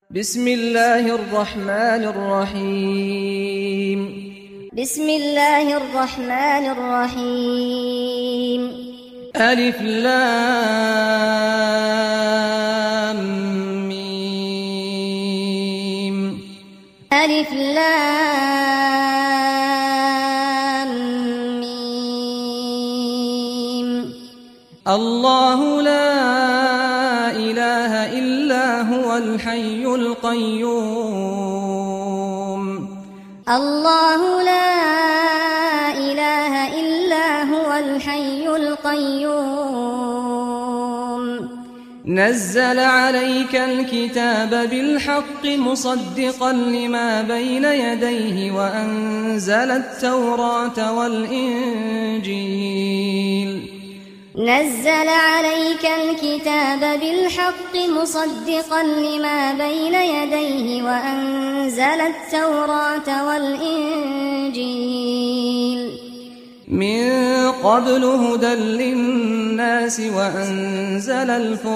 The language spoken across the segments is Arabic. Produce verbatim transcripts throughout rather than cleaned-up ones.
بسم الله الرحمن الرحيم بسم الله الرحمن الرحيم ألف لام ميم ألف لام ميم الله لا إله إلا هو الحي القيوم الله لا إله إلا هو الحي القيوم نزل عليك الكتاب بالحق مصدقا لما بين يديه وأنزل التوراة والإنجيل نزل عليك الكتاب بالحق مصدقا لما بين يديه وأنزل التوراة والإنجيل من قبل هدى للناس وأنزل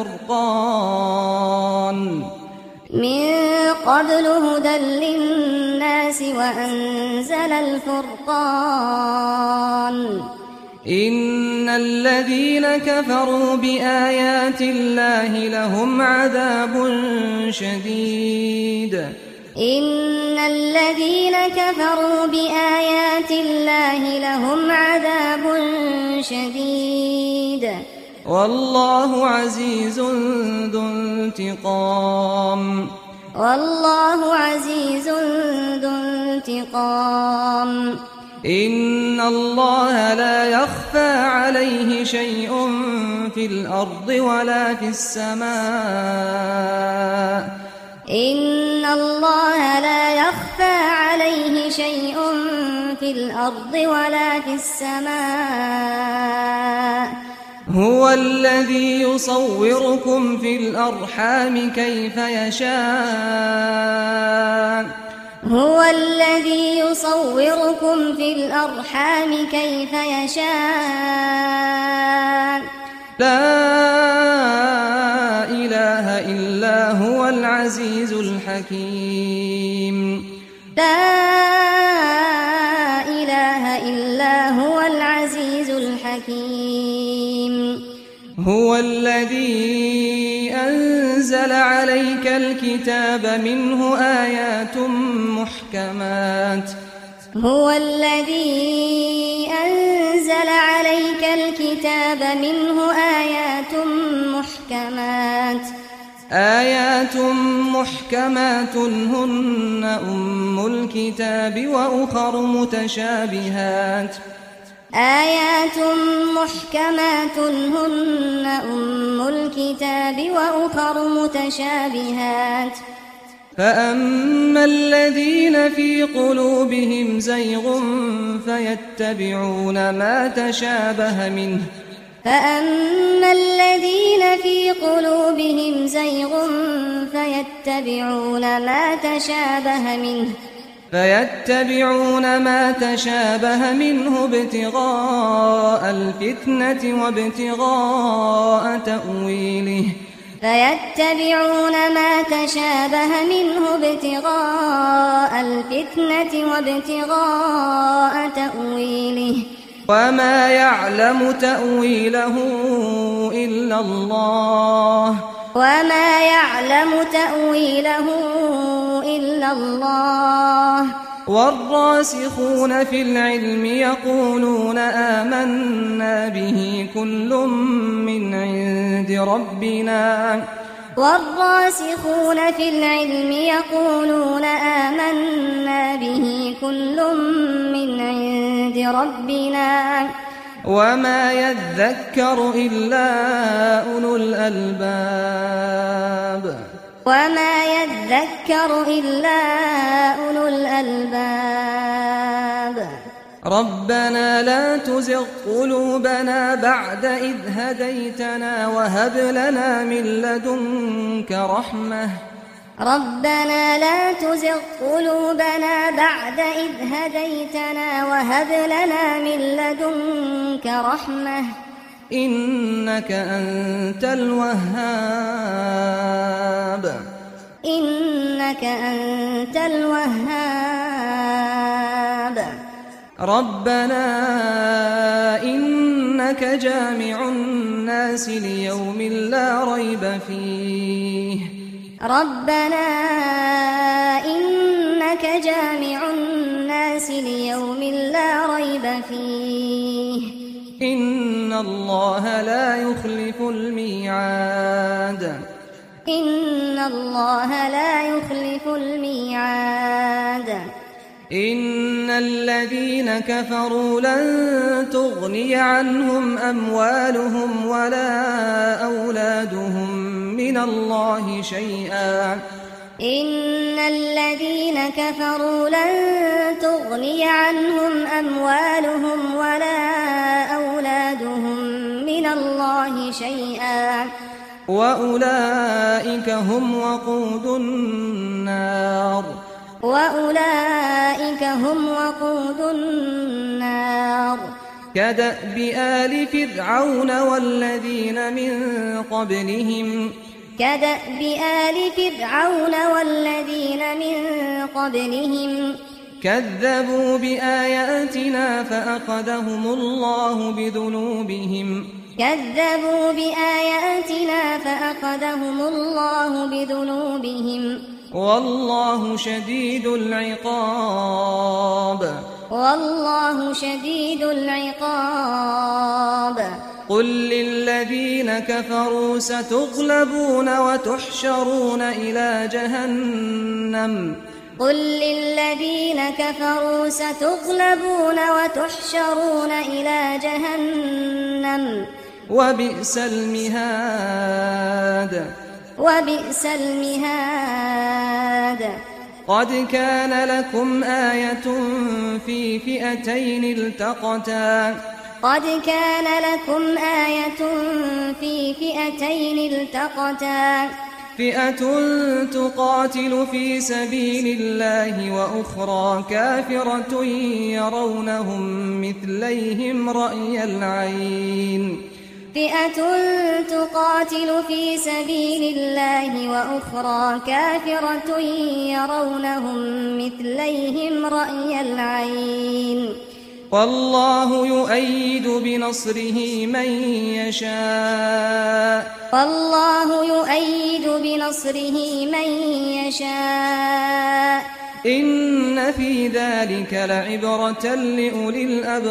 الفرقان من قبل هدى للناس وأنزل الفرقان إن الذين كفروا بآيات الله لهم عذاب شديد إن الذين كفروا بآيات الله لهم عذاب شديد والله عزيز ذو انتقام والله عزيز ذو انتقام إن الله لا يخفى عليه شيء في الأرض ولا في السماء إن الله لا يخفى عليه شيء في الأرض ولا في السماء هو الذي يصوركم في الأرحام كيف يشاء هو الذي يصوركم في الأرحام كيف يشاء لا إله إلا هو العزيز الحكيم لا إله إلا هو العزيز الحكيم هو الذي أنزل عليك الكتاب منه آيات محكمات هو الذي أنزل عليك الكتاب منه آيات محكمات آيات محكمات هن أم الكتاب وأخر متشابهات آيات محكمات هن أم الكتاب وأخر متشابهات فأما الذين في قلوبهم زيغ فيتبعون ما تشابه منه فأما الذين في قلوبهم زيغ فيتبعون ما تشابه منه فيتبعون ما تشابه منه ابتغاء الفتنة وابتغاء تأويله فيتبعون ما تشابه منه ابتغاء الفتنة وابتغاء تأويله وما يعلم تأويله إلا الله وما يعلم تأويله إلا الله والراسخون في العلم يقولون آمنا به كل من عند ربنا والراسخون في العلم يقولون آمنا به كل من عند ربنا وما يذكر إلا أولو الألباب وما يذكر إلا أولو الألباب ربنا لا تزغ قلوبنا بعد إذ هديتنا وهب لنا من لدنك رحمة ربنا لا تزغ قلوبنا بعد إذ هديتنا وهب لنا من لدنك رحمة إنك أنت الوهاب إنك أنت الوهاب ربنا إنك جامع الناس ليوم لا ريب فيه ربنا إنك جامع الناس ليوم لا ريب فيه إن الله لا يخلف الميعاد إن الله لا يخلف الميعاد إن الذين كفروا لن تغني عنهم أموالهم ولا أولادهم من الله شيئا إن الذين كفروا لن تغني عنهم أموالهم ولا أولادهم من الله شيئا وأولئك هم وقود النار وأولئك هم وقود النار كدأب آل فرعون والذين من قبلهم كدأب آل فرعون والذين من قبلهم كذبوا بآياتنا فأخذهم الله بذنوبهم كذبوا بآياتنا فأخذهم الله بذنوبهم والله شديد العقاب والله شديد العقاب قل للذين كفروا ستغلبون وتحشرون إلى جهنم قل للذين كفروا ستغلبون وتحشرون إلى جهنم وبئس المهاد وبئس المهاد قد كان لكم آية في فئتين التقتا قد كان لكم آية في فئتين التقتا فئة تقاتل في سبيل الله وأخرى كافرة يرونهم مثليهم رأي العين فئة تقاتل في سبيل الله وأخرى كافرة يرونهم مثليهم رأي العين والله يؤيد بنصره من يشاء والله يؤيد بنصره من يشاء إن في ذلك لعبرة لأولي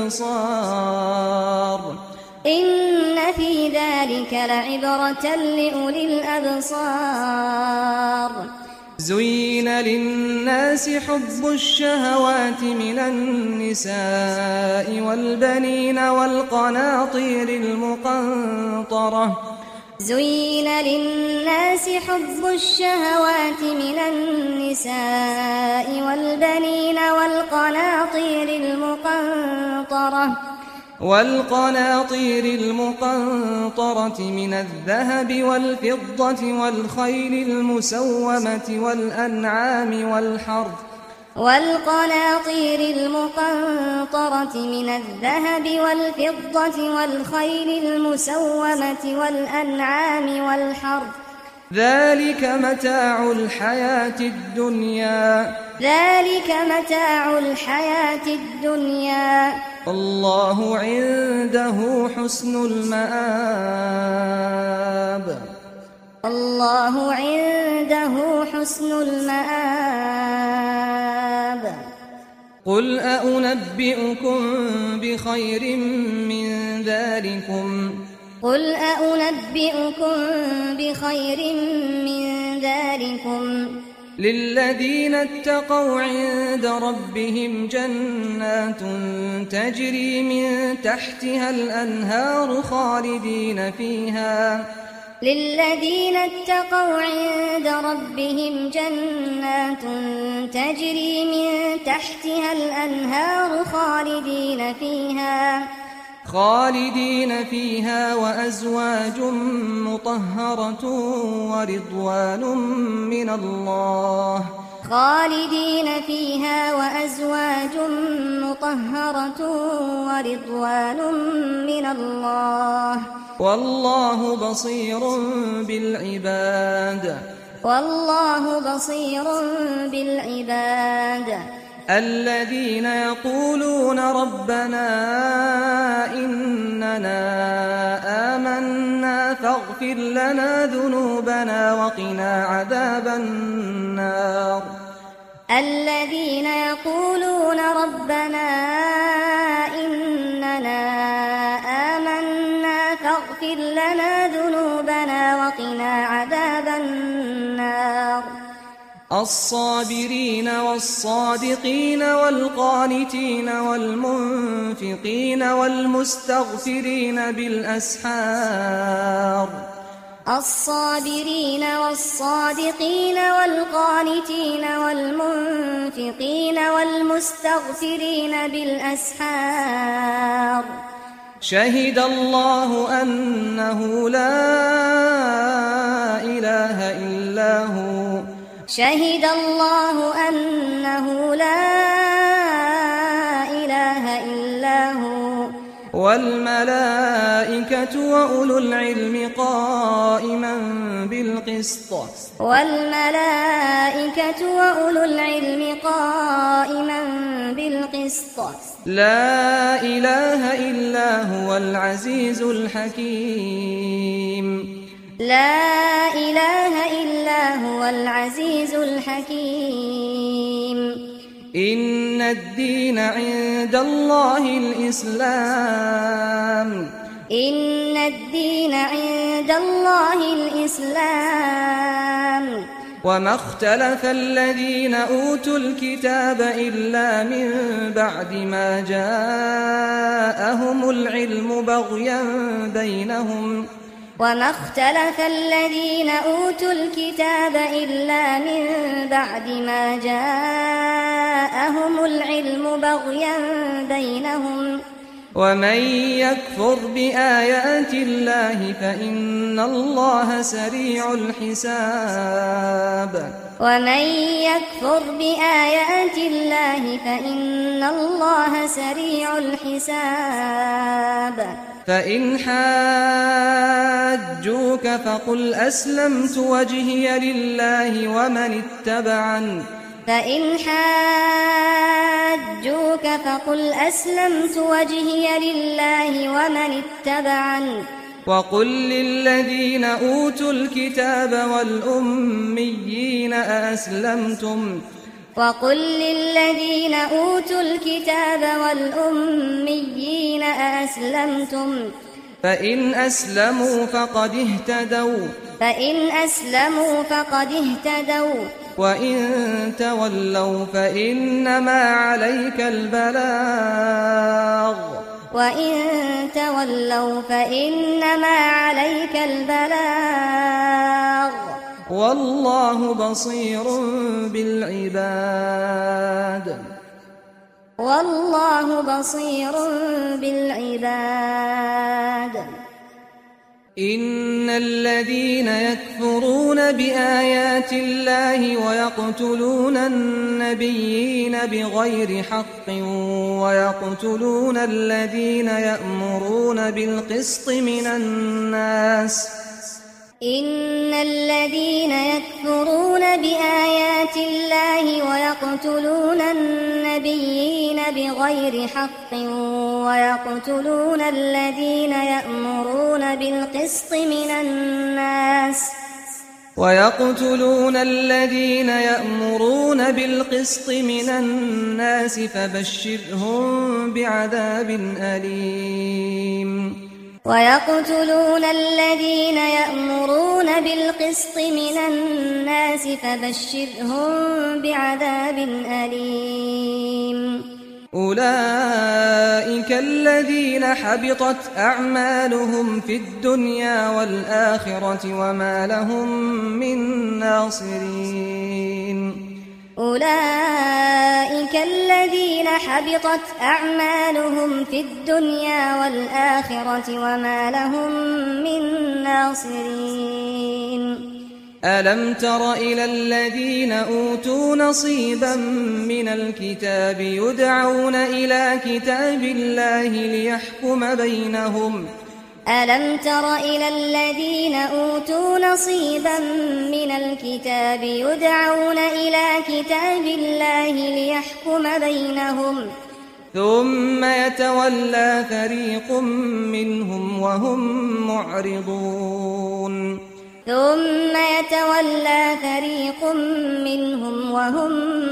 الأبصار إن في ذلك لعبرة لأولي الأبصار زين للناس حب الشهوات من النساء والبنين والقناطير المقنطرة زين للناس حب الشهوات من النساء والبنين والقناطير المقنطرة والقناطير المقنطرة من الذهب والفضة والخيل المسومة والأنعام والحرث والقناطير المقنطرة من الذهب والفضة والخيل المسومة والأنعام والحرث ذلك متاع الحياة الدنيا ذلك متاع الحياة الدنيا الله عنده حسن المآب الله عنده حسن المآب قل أأنبئكم بخير من ذلكم قل أأنبئكم بخير من ذلكم للذين اتقوا عند ربهم جنات تجري من تحتها الأنهار خالدين فيها للذين اتقوا عند ربهم جنات تجري من تحتها الأنهار خالدين فيها خالدين فيها وأزواج مطهرة ورضوان من الله خالدين فيها وأزواج مطهرة ورضوان من الله والله بصير بالعباد والله بصير بالعباد الذين يقولون ربنا إننا آمنا فاغفر لنا ذنوبنا وقنا عذاب النار الذين يقولون ربنا إننا آمنا فاغفر لنا ذنوبنا وقنا عذاب النار الصابرين والصادقين والقانتين والمنفقين والمستغفرين بالأسحار الصابرين والصادقين والقانتين والمنفقين والمستغفرين بالأسحار شهد الله أنه لا إله إلا هو شهد الله أنه لا إله إلا هو والملائكة وأولو العلم قائما بالقسط والملائكة وأولو العلم قائما بالقسط لا إله إلا هو العزيز الحكيم لا إله إلا هو العزيز الحكيم إن الدين عند الله الإسلام إن الدين عند الله الإسلام وما اختلف الذين أوتوا الكتاب إلا من بعد ما جاءهم العلم بغيا بينهم وما اختلف الذين أوتوا الكتاب إلا من بعد ما جاءهم العلم بغيا بينهم ومن يكفر بآيات الله فإن الله سريع الحساب ومن يكفر بآيات الله فإن الله سريع الحساب فإن حاجوك فقل أسلمت وجهي لله ومن اتبعن فإن حاجوك فقل أسلمت وجهي لله ومن اتبعن وقل للذين أوتوا الكتاب والأميين أأسلمتم وقل للذين أوتوا الكتاب والأميين أأسلمتم فإن أسلموا فقد اهتدوا فإن أسلموا فقد اهتدوا وإن تولوا فإنما عليك البلاغ وإن تولوا فإنما عليك البلاغ والله بصير بالعباد والله بصير بالعباد إن الذين يكفرون بآيات الله ويقتلون النبيين بغير حق ويقتلون الذين يأمرون بالقسط من الناس إن الذين يكفرون بآيات الله ويقتلون النبيين بغير حق ويقتلون الذين يأمرون بالقسط من الناس ويقتلون الذين يأمرون بالقسط من الناس فبشرهم بعذاب أليم ويقتلون الذين يأمرون بالقسط من الناس فبشرهم بعذاب أليم أولئك الذين حبطت أعمالهم في الدنيا والآخرة وما لهم من ناصرين أولئك الذين حبطت أعمالهم في الدنيا والآخرة وما لهم من ناصرين ألم تر إلى الذين أوتوا نصيبا من الكتاب يدعون إلى كتاب الله ليحكم بينهم ألم تر إلى الذين أوتوا نصيبا من الكتاب يدعون إلى كتاب الله ليحكم بينهم ثم يتولى فريق منهم وهم معرضون ثم يتولى فريق منهم وهم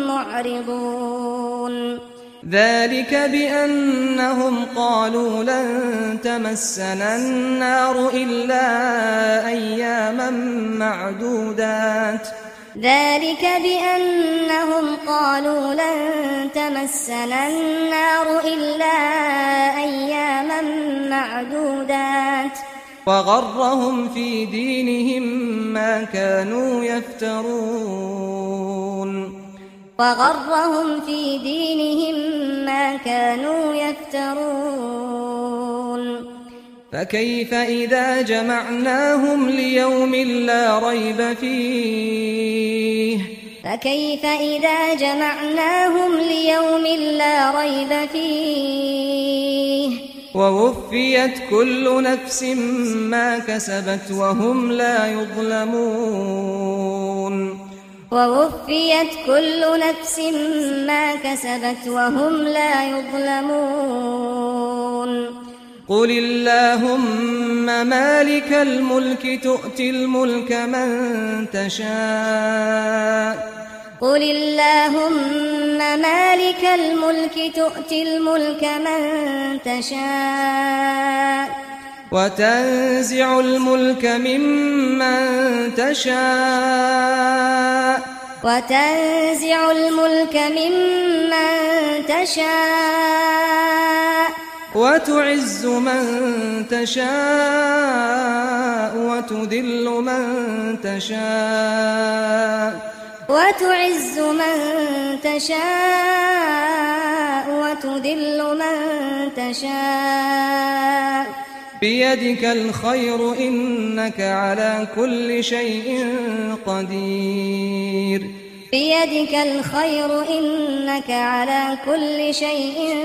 معرضون ذلك بأنهم قالوا لن تمسنا النار إلا أياما معدودات ذلك بأنهم قالوا لن تمسنا النار إلا أياما معدودات وغرهم في دينهم ما كانوا يفترون وغرهم في دينهم ما كانوا يفترون فكيف إذا جمعناهم ليوم لا ريب فيه فكيف إذا جمعناهم ليوم لا ريب فيه ووفيت كل نفس ما كسبت وهم لا يظلمون ووفيت كل نفس ما كسبت وهم لا يظلمون قل اللهم مالك الملك تؤتي الملك من تشاء قل اللهم مالك الملك تؤتي الملك من تشاء وتنزع الملك ممن تشاء وتنزع الملك ممن تشاء وتعز من تشاء وتذل من تشاء وتعز من تشاء وتذل من تشاء بيدك الخير إنك على كل شيء قدير بيدك الخير إنك على كل شيء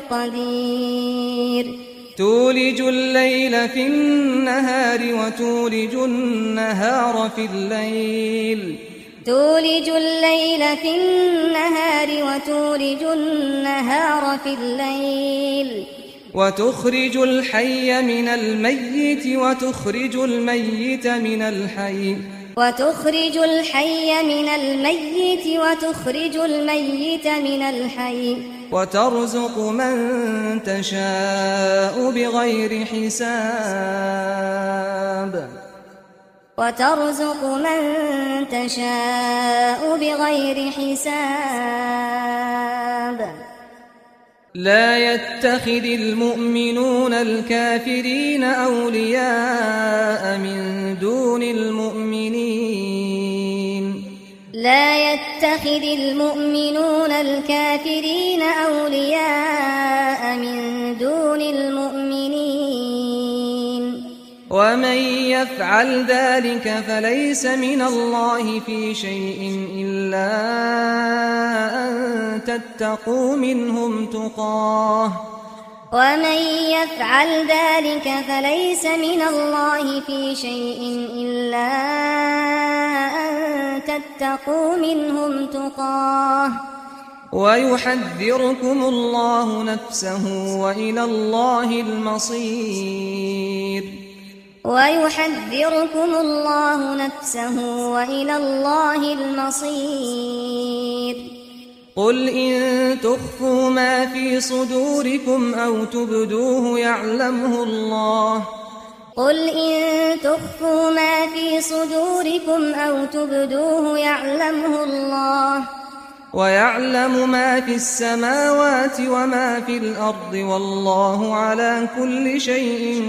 قدير تولج الليل في النهار وتولج النهار في الليل تولج الليل في النهار وتولج النهار في الليل وتخرج الحي من الميت وتخرج الميت من الحي وتخرج الحي من الميت وتخرج الميت من الحي وترزق من تشاء بغير حساب وترزق من تشاء بغير حساب لا يتخذ المؤمنون الكافرين أولياء من دون المؤمنين لا يتخذ المؤمنون الكافرين أولياء من دون المؤمنين ومن يفعل ذلك فليس من الله في شيء إلا أن تتقوا منهم تقاه ومن يفعل ذلك فليس من الله في شيء إلا أن تتقوا منهم تقاه ويحذركم الله نفسه وإلى الله المصير ويحذركم الله نفسه وإلى الله المصير قل إن تخفوا ما في صدوركم أو تبدوه يعلمه الله قل إن تخفوا ما في صدوركم أو تبدوه يعلمه الله ويعلم ما في السماوات وما في الأرض والله على كل شيء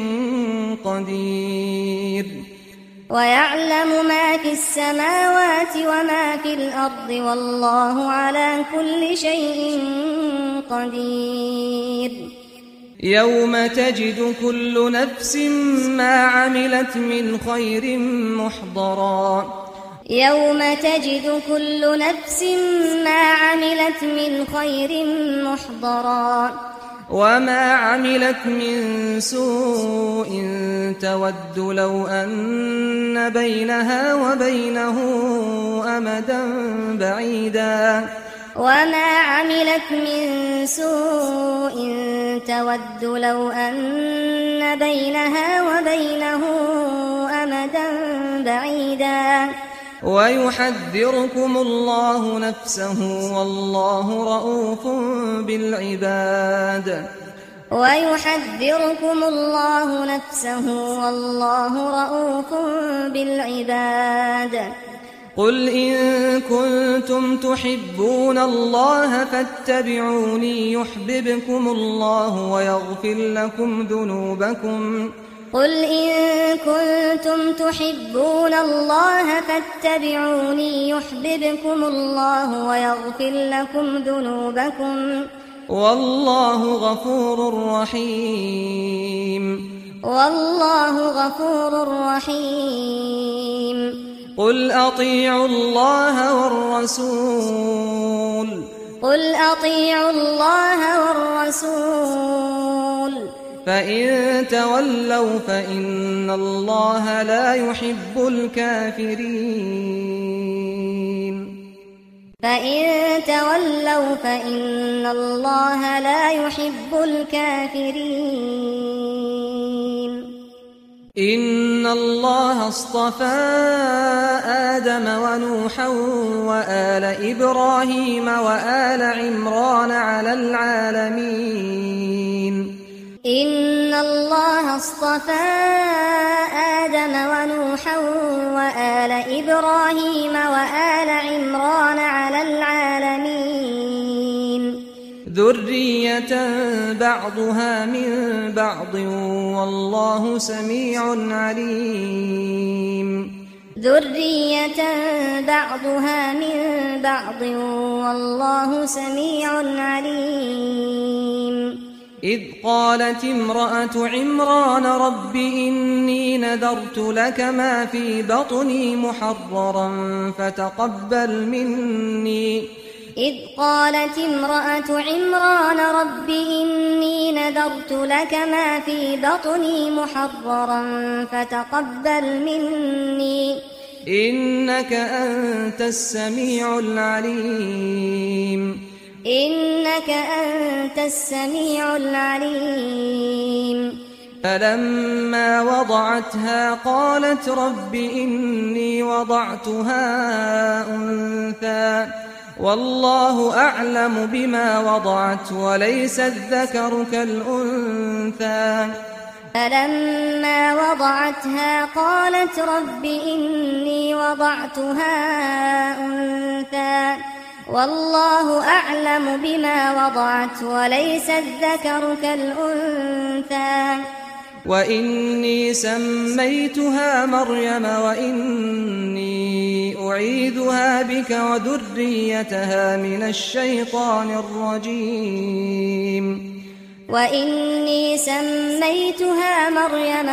قدير ويعلم ما في السماوات وما في الأرض والله على كل شيء قدير يوم تجد كل نفس ما عملت من خير محضرا يوم تجد كل نفس ما عملت من خير محضرا وما عملت من سوء تود لو أن بينها وبينه أمدا بعيدا وما عملت من سوء تود لو أن بينها وبينه أمدا بعيدا ويحذركم الله نفسه والله رؤوف بالعباد ويحذركم الله نفسه والله رؤوف بالعباد قل إن كنتم تحبون الله فاتبعوني يحببكم الله ويغفر لكم ذنوبكم قل إن كنتم تحبون الله فاتبعوني يحببكم الله ويغفر لكم ذنوبكم والله غفور رحيم والله غفور رحيم قل أطيعوا الله والرسول قل أطيعوا الله والرسول فإن تولوا فإن الله لا يحب الكافرين فإن تولوا فإن الله لا يحب الكافرين إن الله اصطفى آدم ونوحا وآل إبراهيم وآل عمران على العالمين إن الله اصطفى آدم ونوحا وآل إبراهيم وآل عمران على العالمين ذرية بعضها من بعض والله سميع عليم ذرية بعضها من بعض والله سميع عليم إذ قالت امرأة عمران رب إني نذرت لك ما في بطني محررا فتقبل مني إذ قالت امرأة عمران رب إني نذرت لك ما في بطني محررا فتقبل مني إنك أنت السميع العليم إنك أنت السميع العليم فلما وضعتها قالت رب إني وضعتها أنثى والله أعلم بما وضعت وليس الذكر كالأنثى فلما وضعتها قالت رب إني وضعتها أنثى والله أعلم بما وضعت وليس الذكر كالأنثى وإني سميتها مريم وإني أعيذها بك وذريتها من الشيطان الرجيم وإني سميتها مريم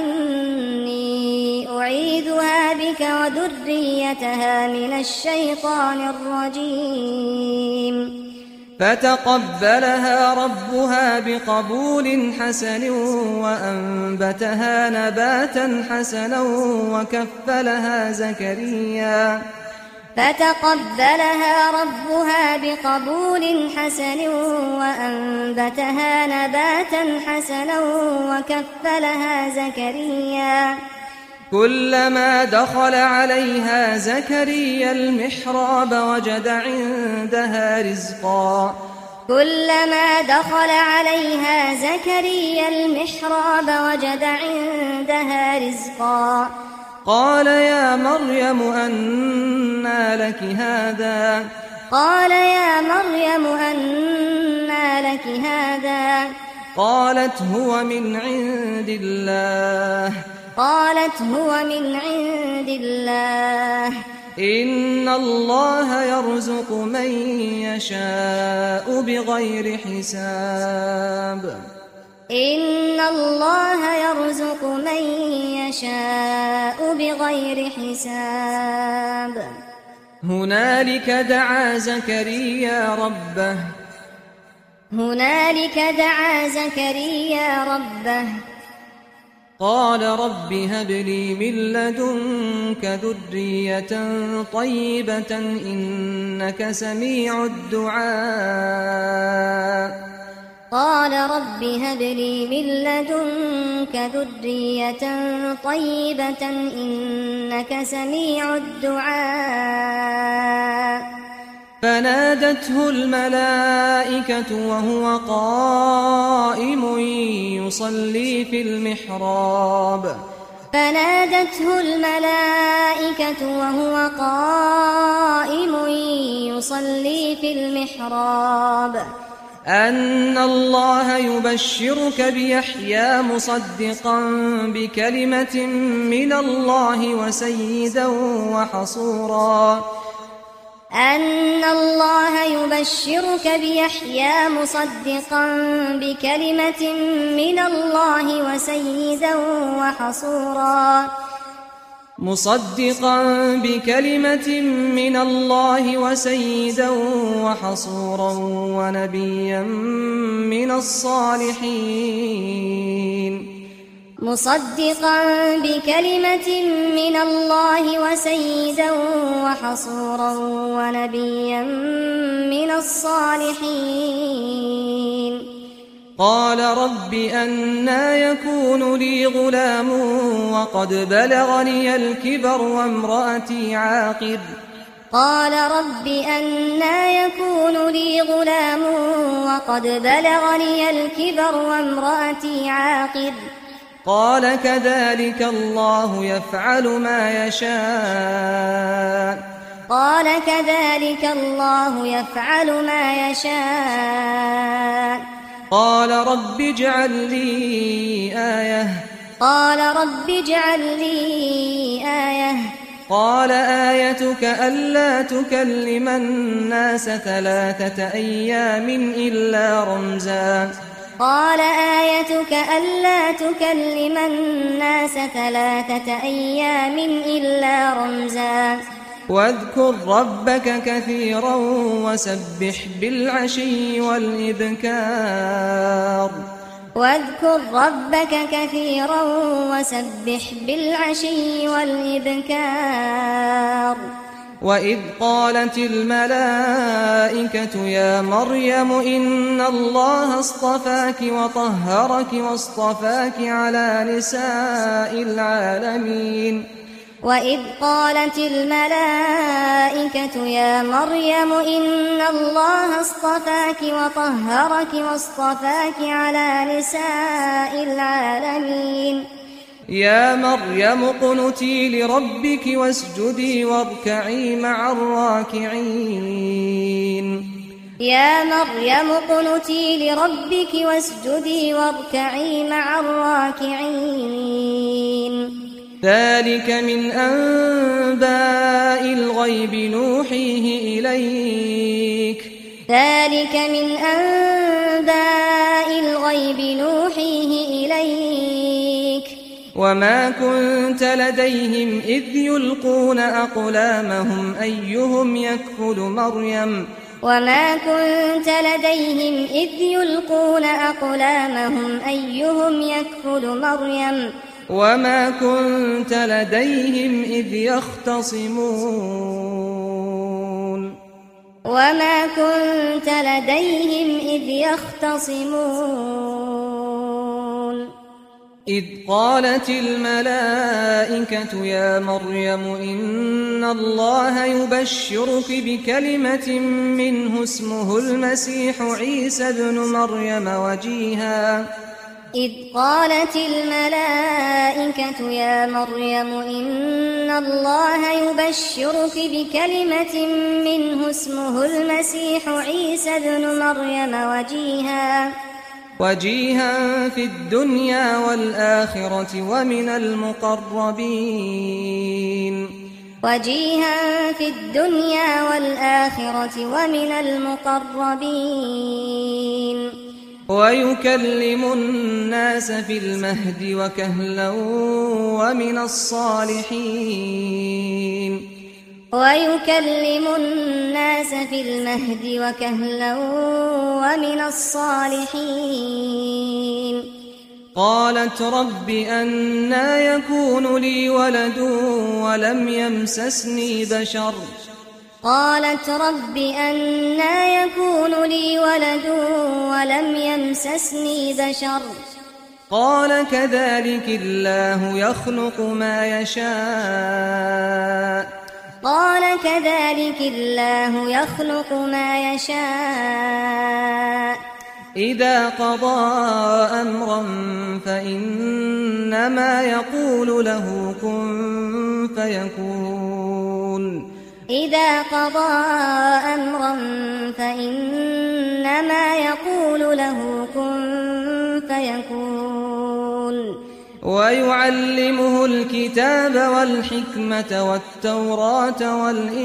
وإني أعيذها بك وذريتها من الشيطان الرجيم فتقبلها ربها بقبول حسن وأنبتها نباتا حسنا وكفلها زكريا فتقبلها ربها بقبول حسن وأنبتها نباتا حسنا وكفلها زكريا كلما دخل عليها زكريا المحراب وجد عندها رزقا كلما دخل عليها زكريا المحراب وجد عندها رزقا قال يا مريم أنى لك هذا قال يا مريم أنى لك هذا قالت هو من عند الله قالت هو من عند الله إن الله يرزق من يشاء بغير حساب إن الله يرزق من يشاء بغير حساب هنالك دعا زكريا ربه هنالك دعا زكريا ربه قال رب هب لي من لدنك ذرية طيبة إنك سميع الدعاء قال رب هب لي من لدنك ذرية طيبة إنك سميع الدعاء فنادته الملائكة وهو قائم يصلي في المحراب فنادته الملائكة وهو قائم يصلي في المحراب أن الله يبشرك بيحيى مصدقا بكلمة من الله وسيدا وحصورا أن الله يبشرك بيحيى مصدقا بكلمة من الله وسيدا وحصورا مصدقا بكلمة من الله وسيدا وحصورا ونبيا من الصالحين مصدقا بكلمة من الله وسيدا وحصورا ونبيا من الصالحين قال رب أنى يكون لي غلام وقد بلغني الكبر وامرأتي عاقر قال رب أنى يكون لي غلام وقد بلغني الكبر وامرأتي عاقر قال كذلك الله يفعل ما يشاء قال كذلك الله يفعل ما يشاء قال رب اجعل لي آية قال رب اجعل لي آية قال آيتك ألا تكلم الناس ثلاثة أيام إلا رمزا قال آيتك ألا تكلم الناس ثلاثة أيام إلا رمزا واذكر ربك كثيرا وسبح بالعشي والإبكار واذكر ربك كثيرا وسبح بالعشي والإبكار وإذ قالت الملائكة يا مريم إن الله اصطفاك وطهرك واصطفاك على نساء العالمين وإذ قالت الملائكة يا مريم إن الله اصطفاك وطهرك واصطفاك على نساء العالمين يا مريم اقنتي لربك واسجدي واركعي مع الراكعين يا مريم اقنتي لربك واسجدي واركعي مع الراكعين ذلك من أنباء الغيب نوحيه إليك ذلك من أنباء الغيب نوحيه إليك وما كنت لديهم إذ يلقون أقلامهم أيهم يكفل مريم وما كنت لديهم إذ يلقون أقلامهم أيهم يكفل مريم وما كنت لديهم إذ يختصمون وما كنت لديهم إذ يختصمون إذ قالت الملائكة يا مريم إن الله يبشرك بكلمة منه اسمه المسيح عيسى ابن مريم وجيها إذ قالت الملائكة يا مريم إن الله يبشرك بكلمة منه اسمه المسيح عيسى ابن مريم وجيها وجيها في الدنيا والآخرة ومن المقربين وجيها في الدنيا والآخرة ومن المقربين ويكلم الناس في المهد وكهلا ومن الصالحين ويكلم الناس في المهد وكهلا ومن الصالحين قالت رب أنى يكون لي ولد ولم يمسسني بشر قالت رب أنى يكون لي ولد ولم يمسسني بشر قال كذلك الله يخلق ما يشاء قال كذلك الله يخلق ما يشاء إذا قضى أمرا فإنما يقول له كن فيكون إذا قضى أمرا فإنما يقول له كن فيكون ويعلمه الكتاب والحكمة والتوراة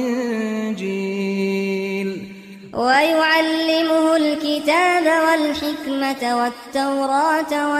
والإنجيل ويعلمه الكتاب والحكمة والتوراة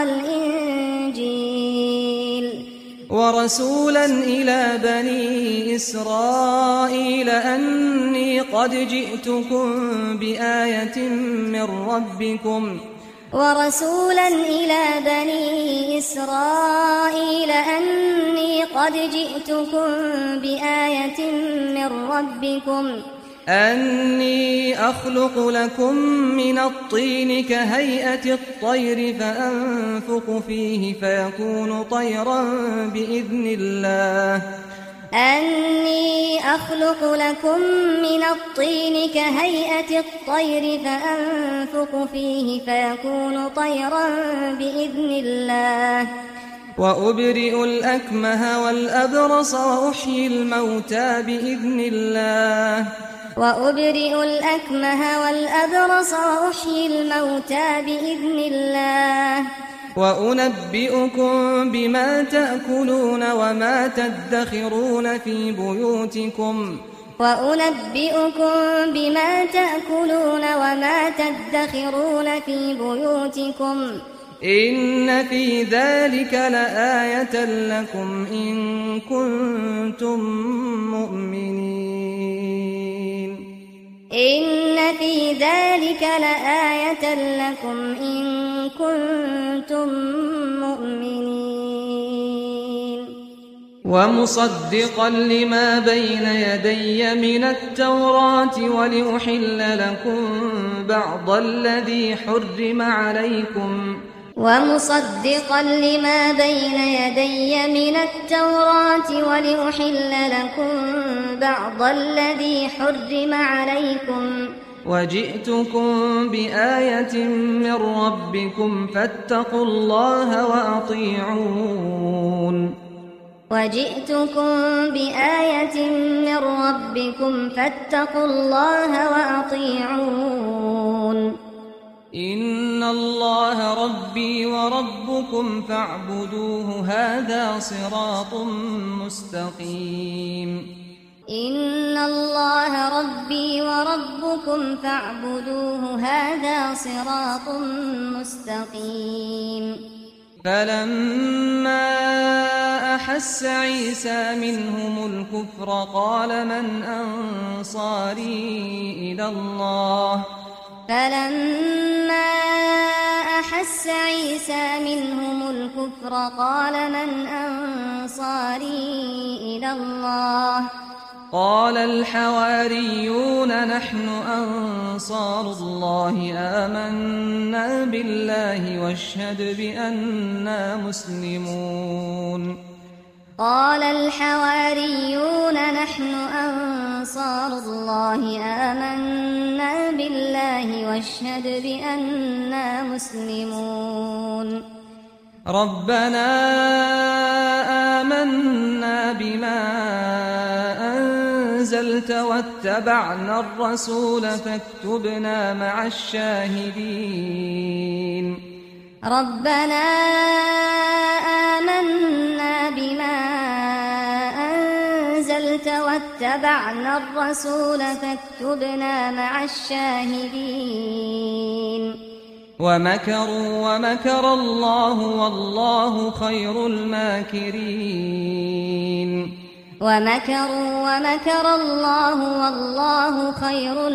والإنجيل ورسولا إلى بني إسرائيل أني قد جئتكم بآية من ربكم ورسولا إلى بني إسرائيل أني قد جئتكم بآية من ربكم أني أخلق لكم من الطين كهيئة الطير فأنفخ فيه فيكون طيرا بإذن الله أني أخلق لكم من الطين كهيئة الطير فأنفخ فيه فيكون طيرا بإذن الله وأبرئ الأكمه والأبرص وأحيي الموتى بإذن الله وأبرئ الأكمه والأبرص وأحيي الموتى بإذن الله وأنبئكم بما تأكلون وما تدخرون في بيوتكم وأنبئكم بما تأكلون وما تدخرون في بيوتكم إن في ذلك لآية لكم إن كنتم مؤمنين إن في ذلك لآية لكم إن كنتم مؤمنين ومصدقا لما بين يدي من التوراة ولأحل لكم بعض الذي حرم عليكم ومصدقا لما بين يدي من التوراة ولأحل لكم بعض الذي حرم عليكم وجئتكم بآية من ربكم فاتقوا الله وأطيعون وجئتكم بآية من ربكم فاتقوا الله وأطيعون إن الله ربي وربكم فاعبدوه هذا صراط مستقيم إن الله ربي وربكم فاعبدوه هذا صراط مستقيم فلما أحس عيسى منهم الكفر قال من أنصاري إلى الله فلما أحس عيسى منهم الكفر قال من أنصاري إلى الله قال الحواريون نحن أنصار الله آمنا بالله واشهد بأننا مسلمون قال الحواريون نحن أنصار الله آمنا بالله واشهد بأننا مسلمون ربنا آمنا بما أنزلت واتبعنا الرسول فاكتبنا مع الشاهدين ربنا آمنا بما أنزلت واتبعنا الرسول فاكتبنا مع الشاهدين ومكروا ومكر الله والله خير الماكرين ومكروا ومكر الله والله خير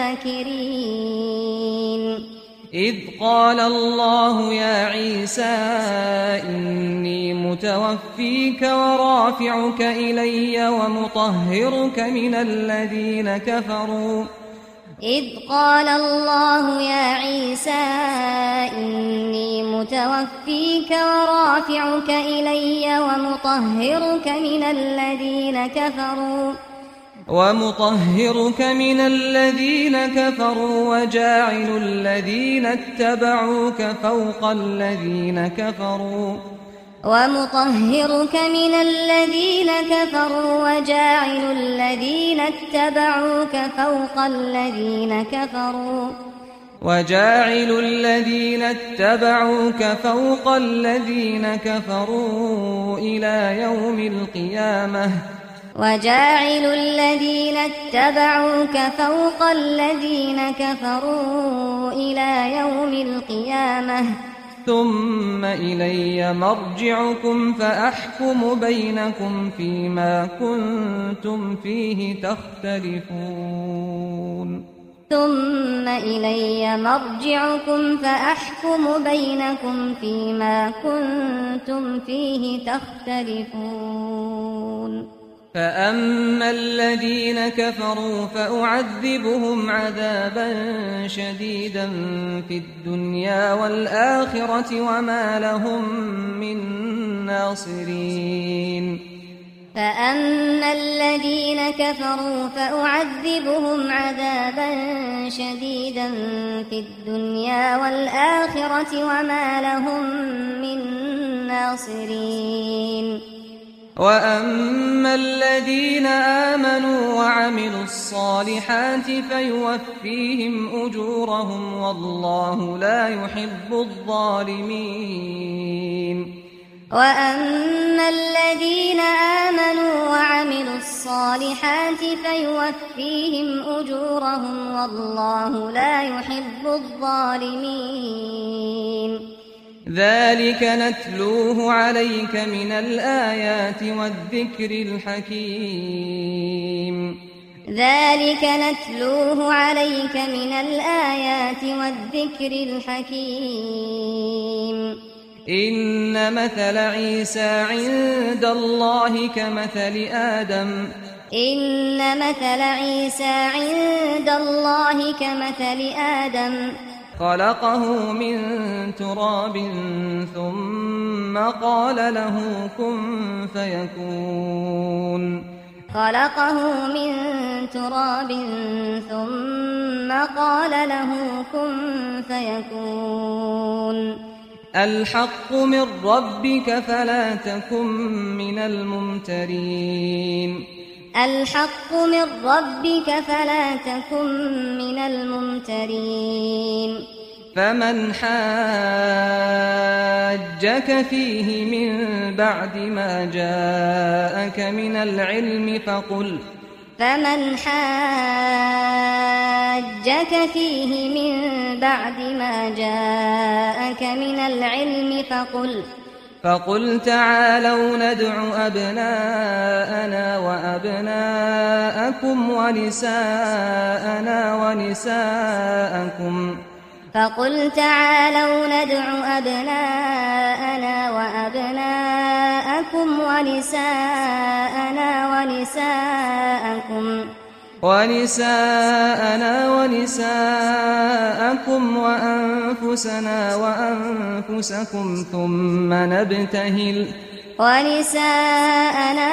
الماكرين إذ قال الله يا عيسى إني متوفيك ورافعك إلي ومطهرك من الذين كفروا إذ قال الله يا عيسى إني متوفيك ورافعك إلي ومطهرك من الذين كفروا ومطهرك من الذين كفروا وجاعل الذين اتبعوك فوق الذين كفروا ومطهرك من الذين كفروا وجاعل الذين اتبعوك فوق الذين كفروا وجاعل الذين اتبعوك فوق الذين كفروا إلى يوم القيامة وجاعل الذين اتبعوك فوق الذين كفروا إلى يوم القيامة ثم إلي مرجعكم فأحكم بينكم فيما كنتم فيه تختلفون ثم إلي مرجعكم فأحكم بينكم فيما كنتم فيه تختلفون فأما الذين كفروا فأعذبهم عذابا شديدا في الدنيا والآخرة وما لهم من ناصرين فأما الذين كفروا فأعذبهم عذابا شديدا في الدنيا والآخرة وما لهم من ناصرين وأما الذين آمنوا وعملوا الصالحات فيوفيهم أجورهم والله لا يحب الظالمين وأما الذين آمنوا وعملوا الصالحات فيوفيهم أجورهم والله لا يحب الظالمين ذلك نتلوه عليك من الآيات والذكر الحكيم ذلك نتلوه عليك من الآيات والذكر الحكيم إن مثل عيسى عند الله كمثل آدم إن مثل عيسى عند الله كمثل آدم خلقه من تراب ثم قال له كن فيكون خلقه من تراب ثم قال له كن فيكون الحق من ربك فلا تكن من الممترين الحق من ربك فلا تكن من الممترين فمن حاجك فيه من بعد ما جاءك من العلم فقل فمن حاجك فيه من بعد ما جاءك من العلم فقل فقل تعالوا ندع أبناءنا وأبناءكم ونساءنا ونساءكم فقل تعالوا ندع أبناءنا وأبناءكم ونساءنا ونساءكم ونساءنا ونساءكم وأنفسنا وأنفسكم ثم نبتهل ونساءنا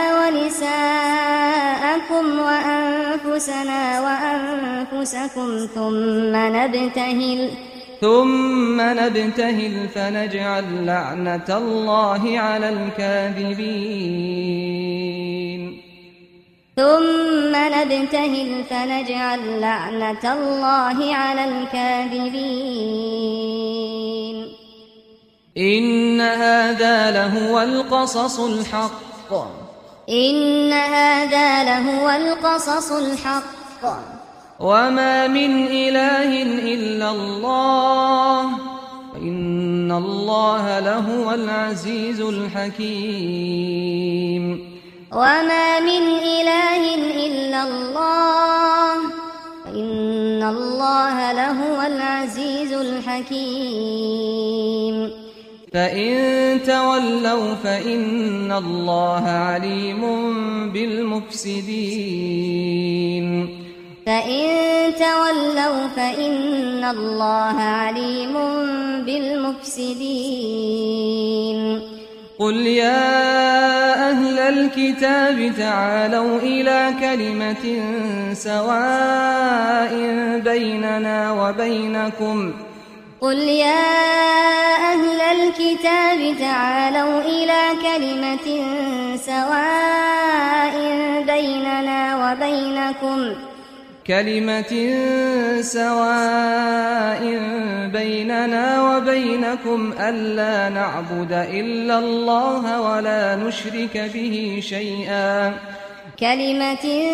ونساءكم وأنفسنا وأنفسكم ثم نبتهل ثم نبتهل فنجعل لعنة الله على الكاذبين ثم نبتهل فنجعل لعنة الله على الكاذبين إن هذا لهو القصص الحق إن هذا لهو القصص الحق وما من إله إلا الله إن الله لهو العزيز الحكيم وما من إله إلا الله إن الله لهو العزيز الحكيم فإن تولوا فإن الله عليم بالمفسدين فإن تولوا فإن الله عليم بالمفسدين قل يا أهل الكتاب تعالوا إلى كلمة سواء بيننا وبينكم قل يا أهل الكتاب تعالوا إلى كلمة سواء بيننا وبينكم كلمة سواء بيننا وبينكم ألا نعبد إلا الله ولا نشرك به شيئا كلمة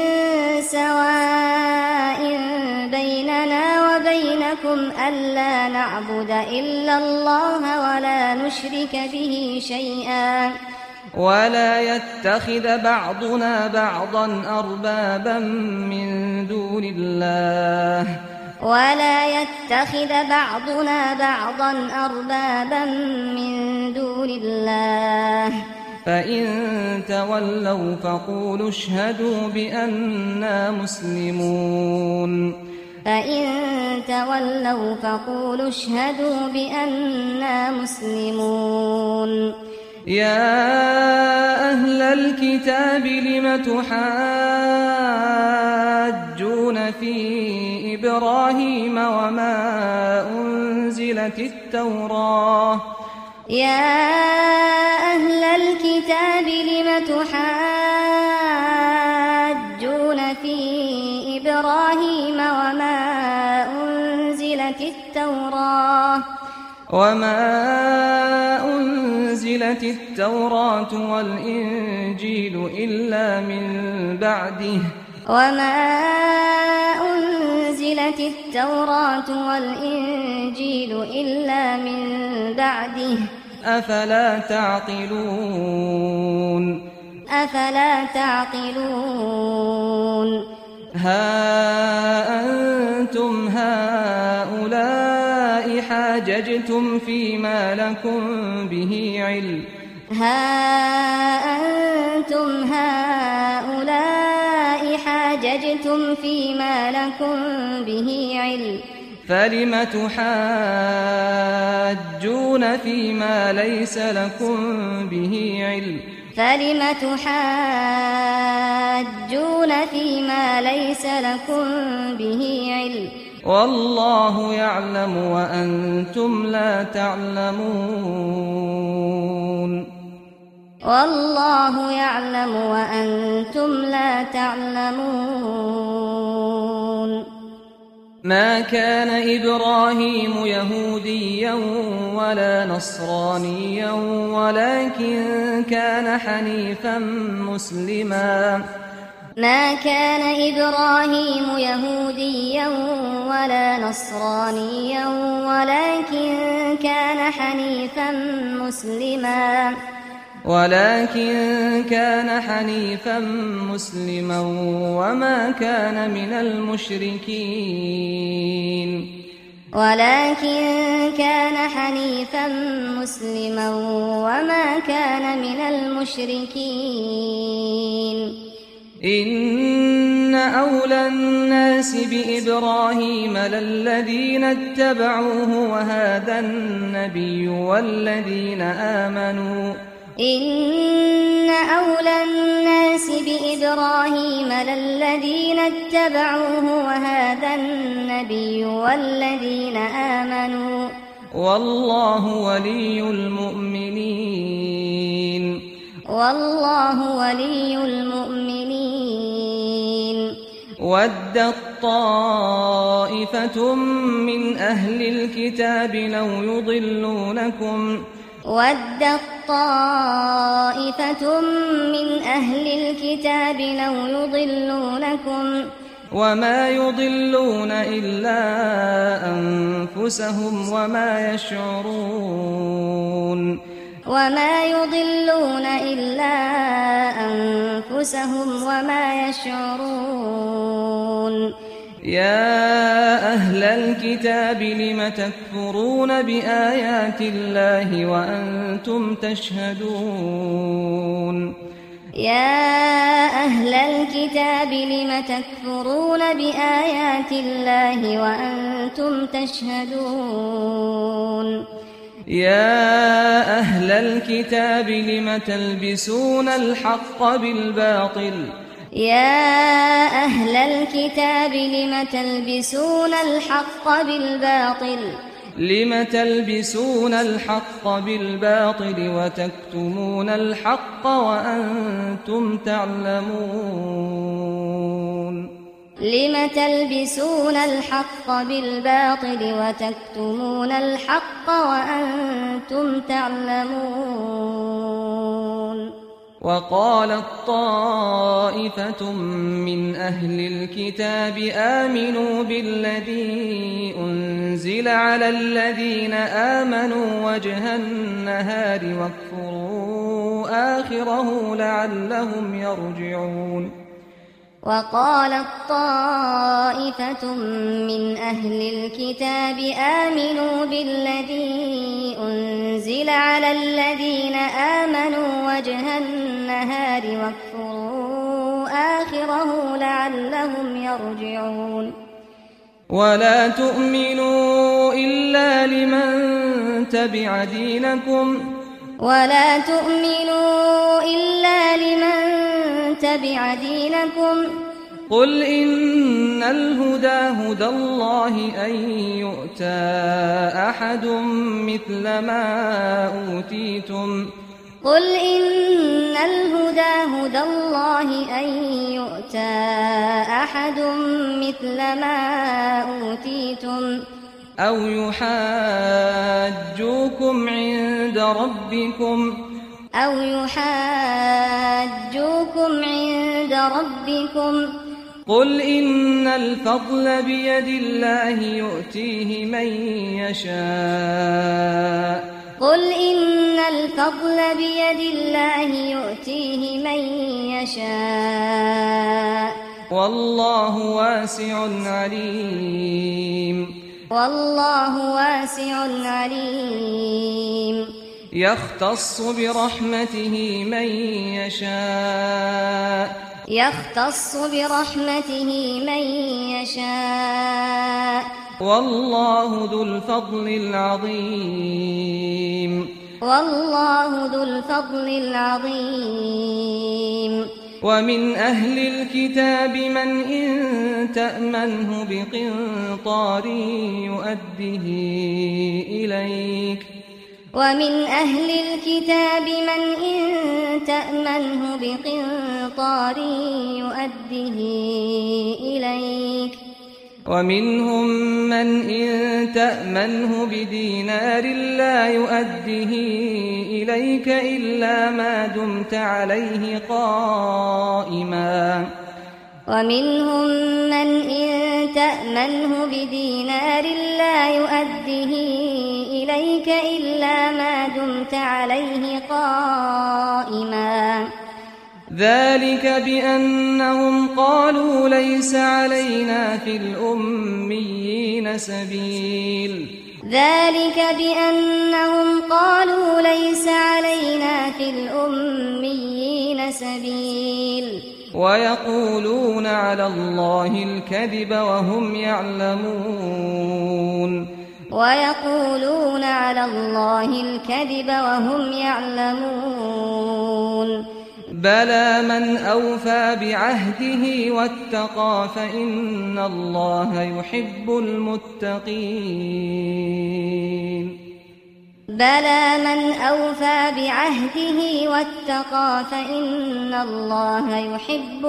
سواء بيننا وبينكم ألا نعبد إلا الله ولا نشرك به شيئا ولا يتخذ بعضنا بعضا أربابا من دون الله ولا يتخذ بعضنا بعضا أربابا من دون الله فإن تولوا فقولوا اشهدوا بأننا مسلمون فإن تولوا فقولوا اشهدوا بأننا مسلمون يا أهل الكتاب لم تحاجون في إبراهيم وما أنزلت التوراة يا أهل الكتاب لم تحاجون في إبراهيم وما أنزلت التوراة وما أنزلت التوراة والإنجيل إلا من بعده وما أنزلت التوراة والإنجيل إلا من بعده أفلا تعقلون أفلا تعقلون ها أنتم هؤلاء حاججتم فيما لكم به علم ها أنتم هؤلاء حاججتم فيما لكم به علم فلم تحاجون فيما ليس لكم به علم فلم تحاجون فيما ليس لكم به علم والله يعلم وأنتم لا تعلمون والله يعلم وأنتم لا تعلمون ما كان إبراهيم يهوديا ولا نصرانيا ولكن كان حنيفا مسلما ما كان إبراهيم يهوديا ولا نصرانيا ولكن كان حنيفا مسلما ولكن كان حنيفا مسلما وما كان من المشركين ولكن كان حنيفا مسلما وما كان من المشركين إن أولى الناس بإبراهيم للذين اتبعوه وهذا النبي والذين آمنوا إن أولى الناس بإبراهيم للذين اتبعوه وهذا النبي والذين آمنوا والله ولي المؤمنين والله ولي المؤمنين ودت طائفة من أهل الكتاب لو يضلونكم ودت طائفة من أهل الكتاب لو يضلونكم وما يضلون إلا أنفسهم وما يشعرون وما يضلون إلا أنفسهم وما يشعرون يا أهل الكتاب لم تكفرون بآيات الله وأنتم تشهدون يا أهل الكتاب لم تكفرون بآيات الله وأنتم تشهدون يا أهل الكتاب لم تلبسون الحق بالباطل يا أهل الكتاب لم تلبسون الحق بالباطل لم تلبسون الحق بالباطل وتكتمون الحق وأنتم تعلمون لم تلبسون الحق بالباطل وتكتمون الحق وأنتم تعلمون وقالت طائفة من أهل الكتاب آمنوا بالذي أنزل على الذين آمنوا وجه النهار واكفروا آخره لعلهم يرجعون وقالت طائفة من أهل الكتاب آمنوا بالذي أنزل على الذين آمنوا وجه النهار واكفروا آخره لعلهم يرجعون ولا تؤمنوا إلا لمن تبع دينكم ولا تؤمنوا إلا لمن تبع دينكم قل إن الهدى هدى الله أن يؤتى أحد مثل ما أوتيتم قل إن الهدى هدى الله أن يؤتى أحد مثل ما أوتيتم أو يحاجوكم عند ربكم أو يحاجوكم عند ربكم قل إن الفضل بيد الله يؤتيه من يشاء قل إن الفضل بيد الله يؤتيه من يشاء والله واسع عليم والله واسع عليم يختص برحمته من يشاء يختص برحمته من يشاء والله ذو الفضل العظيم والله ذو الفضل العظيم ومن أهل الكتاب من إن تأمنه بقنطار يؤده إليك ومن أهل الكتاب من إن تأمنه بقنطار يؤده إليك ومنهم من إن تأمنه بدينار لا يؤده إليك إلا ما دمت عليه قائما ومنهم من إن تأمنه بدينار لا يؤده إليك إلا ما دمت عليه قائما ذلك بأنهم قالوا ليس علينا في الأميين سبيل ذلك بأنهم قالوا ليس علينا في الأميين سبيل ويقولون على الله الكذب وهم يعلمون ويقولون على الله الكذب وهم يعلمون بلى من أوفى بعهده واتقى فإن الله يحب المتقين بلى من أوفى بعهده واتقى فإن الله يحب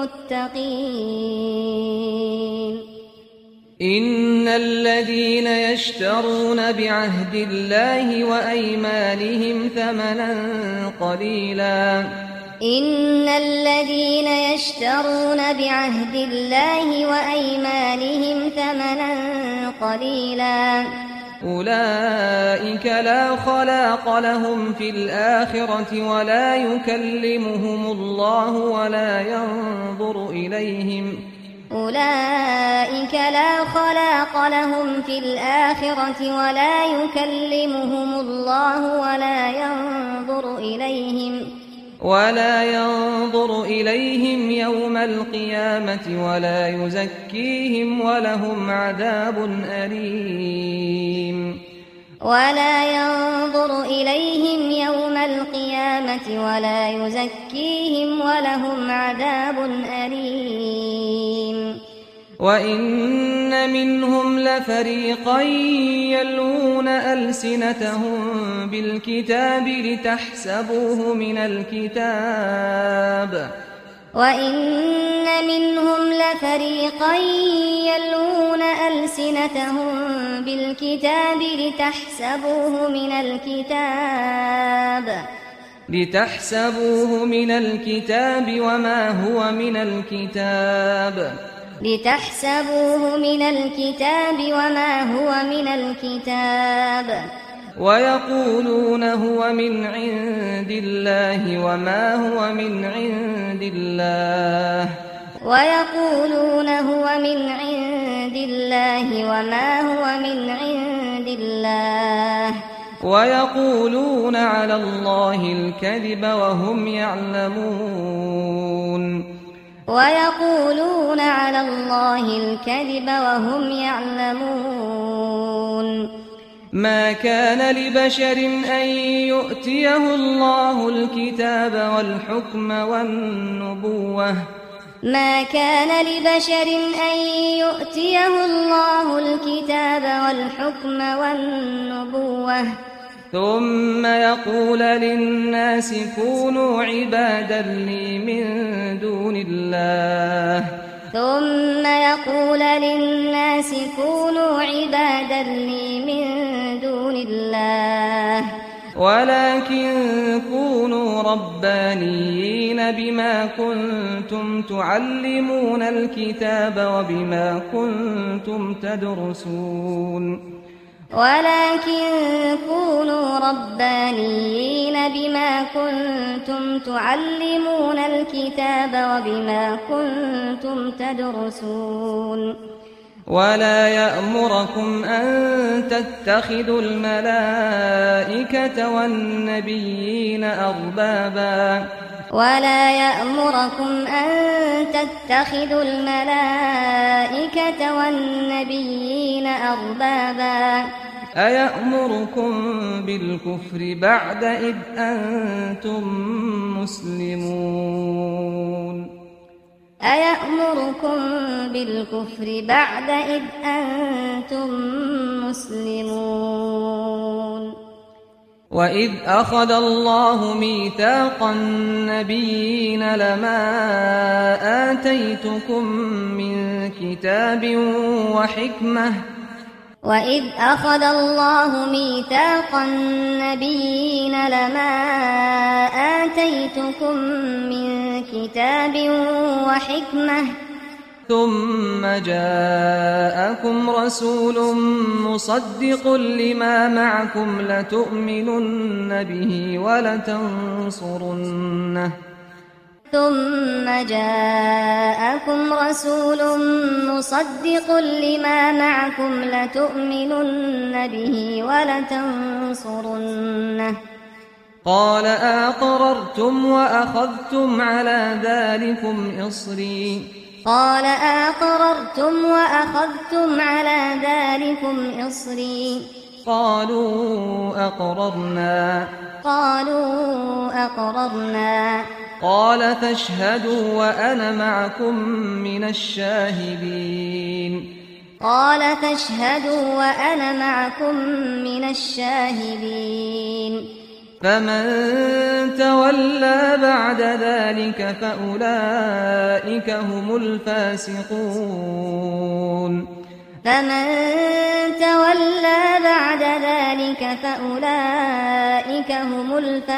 المتقين إن الذين يشترون بعهد الله وأيمانهم ثمنا قليلا إن الذين يشترون بعهد الله وأيمانهم ثمنا قليلا أولئك لا خلاق لهم في الآخرة ولا يكلمهم الله ولا ينظر إليهم أولئك لا خلاق لهم في الآخرة ولا يكلمهم الله ولا ينظر إليهم ولا ينظر إليهم يوم القيامة ولا يزكيهم ولهم عذاب أليم ولا ينظر إليهم يوم القيامة ولا يزكيهم ولهم عذاب أليم وإن منهم لفريقا يلوون ألسنتهم بالكتاب لتحسبوه من الكتاب وإن منهم لفريقا يلوون ألسنتهم بالكتاب لتحسبوه من الكتاب لتحسبوه من الكتاب وما هو من الكتاب لتحسبوه من الكتاب وما هو من الكتاب ويقولون هو من عند الله وما هو من عند الله ويقولون هو من عند الله وما هو من عند الله ويقولون على الله الكذب وهم يعلمون ويقولون على الله الكذب وهم يعلمون ما كان لبشر أن يؤتيه الله الكتاب والحكم والنبوة ما كان لبشر أن يؤتيه الله الكتاب والحكم والنبوة ثم يقول للناس كونوا عبادا لي من دون الله ثم يقول للناس كونوا عبادا لي من دون الله ولكن كونوا ربانيين بما كنتم تعلمون الكتاب وبما كنتم تدرسون ولكن كونوا ربانيين بما كنتم تعلمون الكتاب وبما كنتم تدرسون ولا يأمركم أن تتخذوا الملائكة والنبيين أربابا ولا يأمركم أن تتخذوا الملائكة والنبيين أربابا أيأمركم بالكفر بعد إذ أنتم مسلمون أيأمركم بالكفر بعد إذ أنتم مسلمون وإذ أخذ الله ميثاق النبيين لما آتيتكم من كتاب وحكمة وإذ أخذ الله ميثاق النبيين لما آتيتكم من كتاب وحكمة ثم جاءكم رسول مصدق لما معكم لتؤمنن به ولتنصرنه ثم جاءكم رسول مصدق لما معكم لتؤمنن به ولتنصرنه قال أقررتم وأخذتم على ذلكم إصري قال أقررتم وأخذتم على ذلكم إصري قالوا أقررنا قالوا أقررنا قال فاشهدوا وأنا معكم من الشاهدين قال فاشهدوا وأنا معكم من الشاهدين فمن تولى بعد ذلك فأولئك هم الفاسقون فمن تولى بعد ذلك فأولئك هم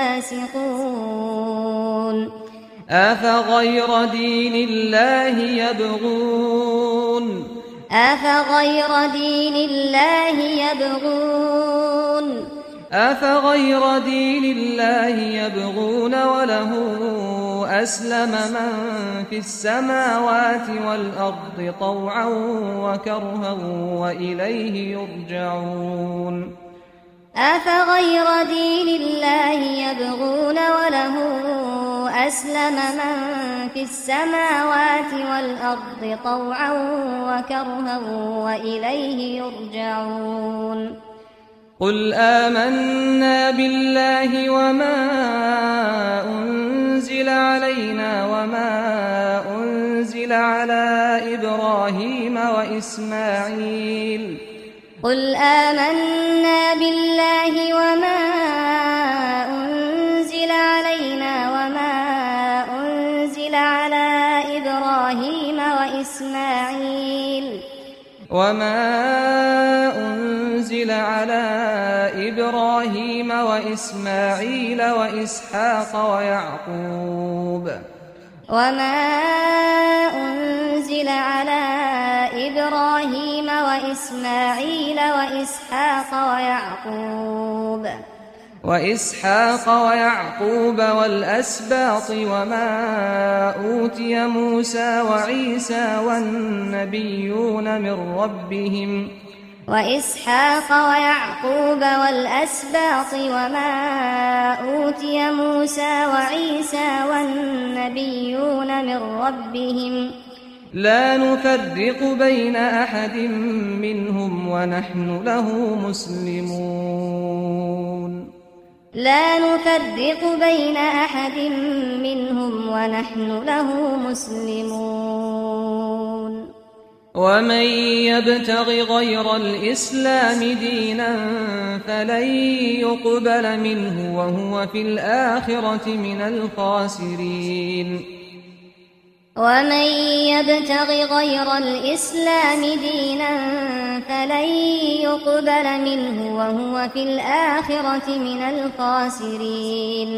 الفاسقون أفغير دين الله يبغون أفغير دين الله يبغون أفغير دين الله يبغون وله أسلم من في السماوات والأرض طوعا وكرها وإليه يرجعون أفغير دين الله يبغون وله أسلم من في السماوات والأرض طوعا وكرها وإليه يرجعون قل آمنا بالله وما أنزل علينا وما أنزل على إبراهيم وإسماعيل قل آمنا بالله وما أنزل علينا وما أنزل على إبراهيم وإسماعيل وما أنزل على إبراهيم وإسماعيل وإسحاق ويعقوب وما أنزل على إبراهيم وإسماعيل وإسحاق ويعقوب وإسحاق ويعقوب والأسباط وما أوتي موسى وعيسى والنبيون من ربهم وإسحاق ويعقوب والأسباط وما أوتي موسى وعيسى والنبيون من ربهم لا نفرق بين أحد منهم ونحن له مسلمون لا نفرق بين أحد منهم ونحن له مسلمون ومن يبتغ غير الإسلام دينا فلن يقبل منه وهو في الآخرة من الخاسرين ومن يبتغ غير الإسلام دينا فلن يقبل منه وهو في الآخرة من الخاسرين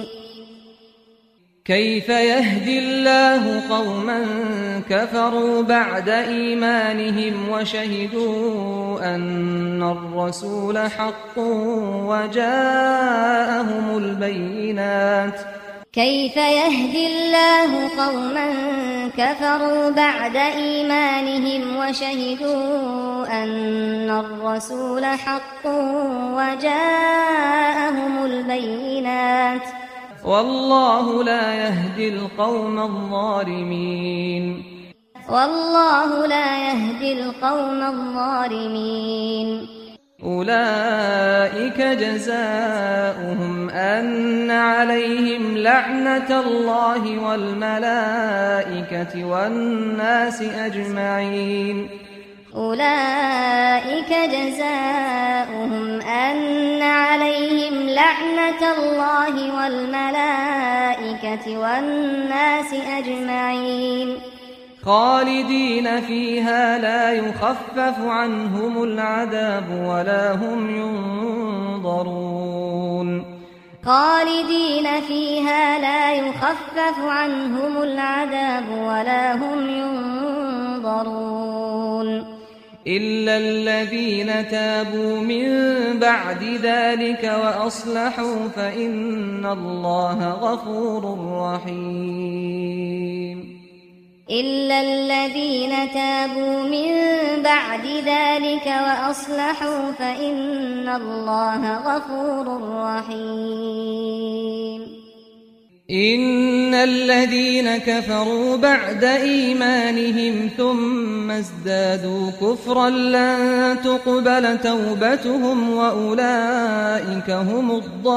كيف يهدي الله قوما كفروا بعد إيمانهم وشهدوا أن الرسول حق وجاءهم البينات كيف يهدي الله قوما كفروا بعد إيمانهم وشهدوا أن الرسول حق وجاءهم البينات والله لا يهدي القوم الظالمين والله لا يهدي القوم الظالمين أولئك جزاؤهم أن عليهم لعنة الله والملائكة والناس أجمعين أولئك جزاؤهم أن عليهم لعنة الله والملائكة والناس أجمعين خالدين فيها لا يخفف عنهم العذاب ولا هم ينظرون خالدين فيها لا يخفف عنهم العذاب ولا هم ينظرون إلا الذين تابوا من بعد ذلك وأصلحوا فإن الله غفور رحيم إلا الذين تابوا من بعد ذلك وأصلحوا فإن الله غفور رحيم إن الذين كفروا بعد إيمانهم ثم ازدادوا كفرا لن تقبل توبتهم وأولئك هم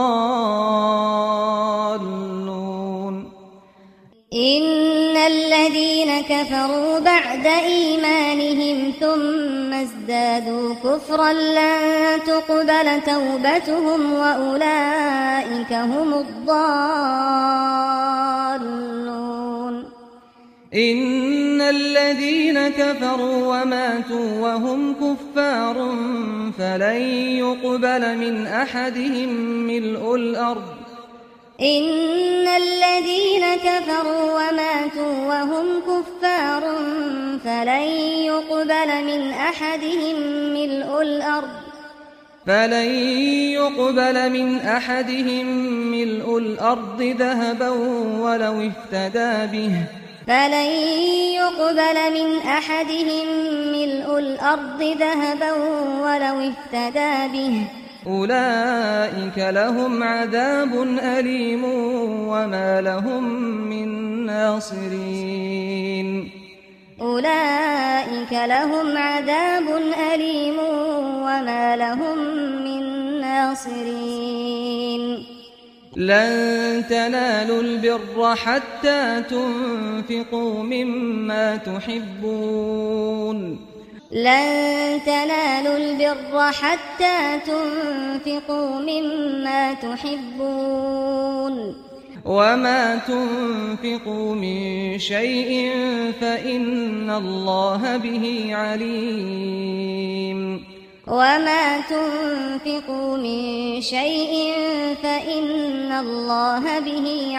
الضالون إن الذين كفروا بعد إيمانهم ثم ازدادوا كفرا لن تقبل توبتهم وأولئك هم الضالون إن الذين كفروا وماتوا وهم كفار فلن يقبل من أحدهم ملء الأرض إن الذين كفروا وماتوا وهم كفار فلن يقبل من أحدهم ملء الأرض فلن يقبل من أحدهم ملء الأرض ذهبا ولو افتدى به فلن يقبل من أحدهم ملء الأرض ذهبا ولو افتدى به أولئك لهم عذاب أليم وما لهم من ناصرين أولئك لهم عذاب أليم وما لهم من ناصرين لن تنالوا البر حتى تنفقوا مما تحبون لن تنالوا البر حتى تنفقوا مما تحبون وما تنفقوا من شيء فإن الله به عليم وما تنفقوا من شيء فإن الله به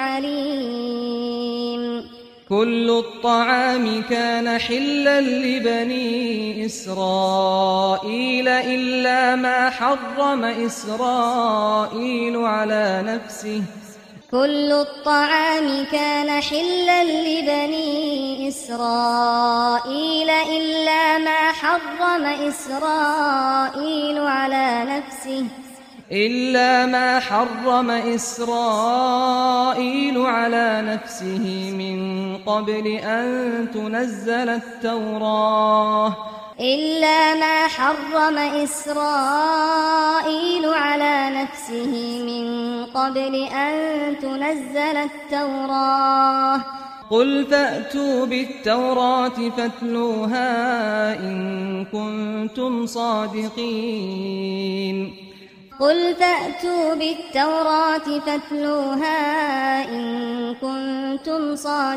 عليم كل الطعام كان حلا لبني إسرائيل إلا ما حرم إسرائيل على نفسه كل الطعام كان حلا لبني إسرائيل إلا ما حرم إسرائيل على نفسه إلا ما حرم إسرائيل على نفسه من قبل أن تنزل التوراة إلا ما حرم إسرائيل على نفسه من قبل أن تنزل التوراة قل فأتوا بالتوراة فاتلوها إن كنتم صادقين قل فأتوا بالتوراة فاتلوها إن كنتم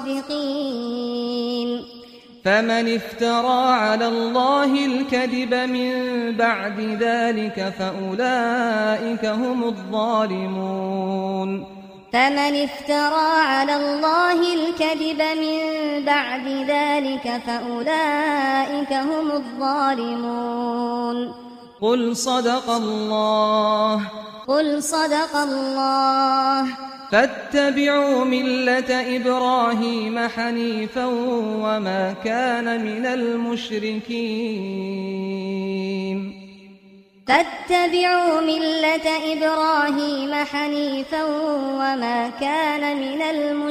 صادقين فمن افترى على الله الكذب من بعد ذلك فأولئك هم الظالمون فمن افترى على الله الكذب من بعد ذلك فأولئك هم الظالمون قل صدق الله قل صدق الله فاتبعوا ملة إبراهيم حنيفا وما كان من المشركين فاتبعوا ملة إبراهيم حنيفا وما كان من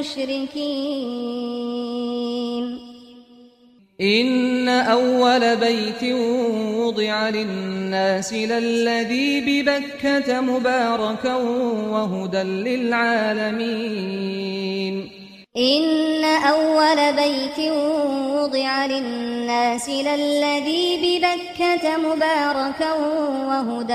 المشركين إن أول بيت وضع للناس للذي ببكة مباركا وهدى للعالمين إن أول بيت وضع للناس للذي ببكة مباركا وهدى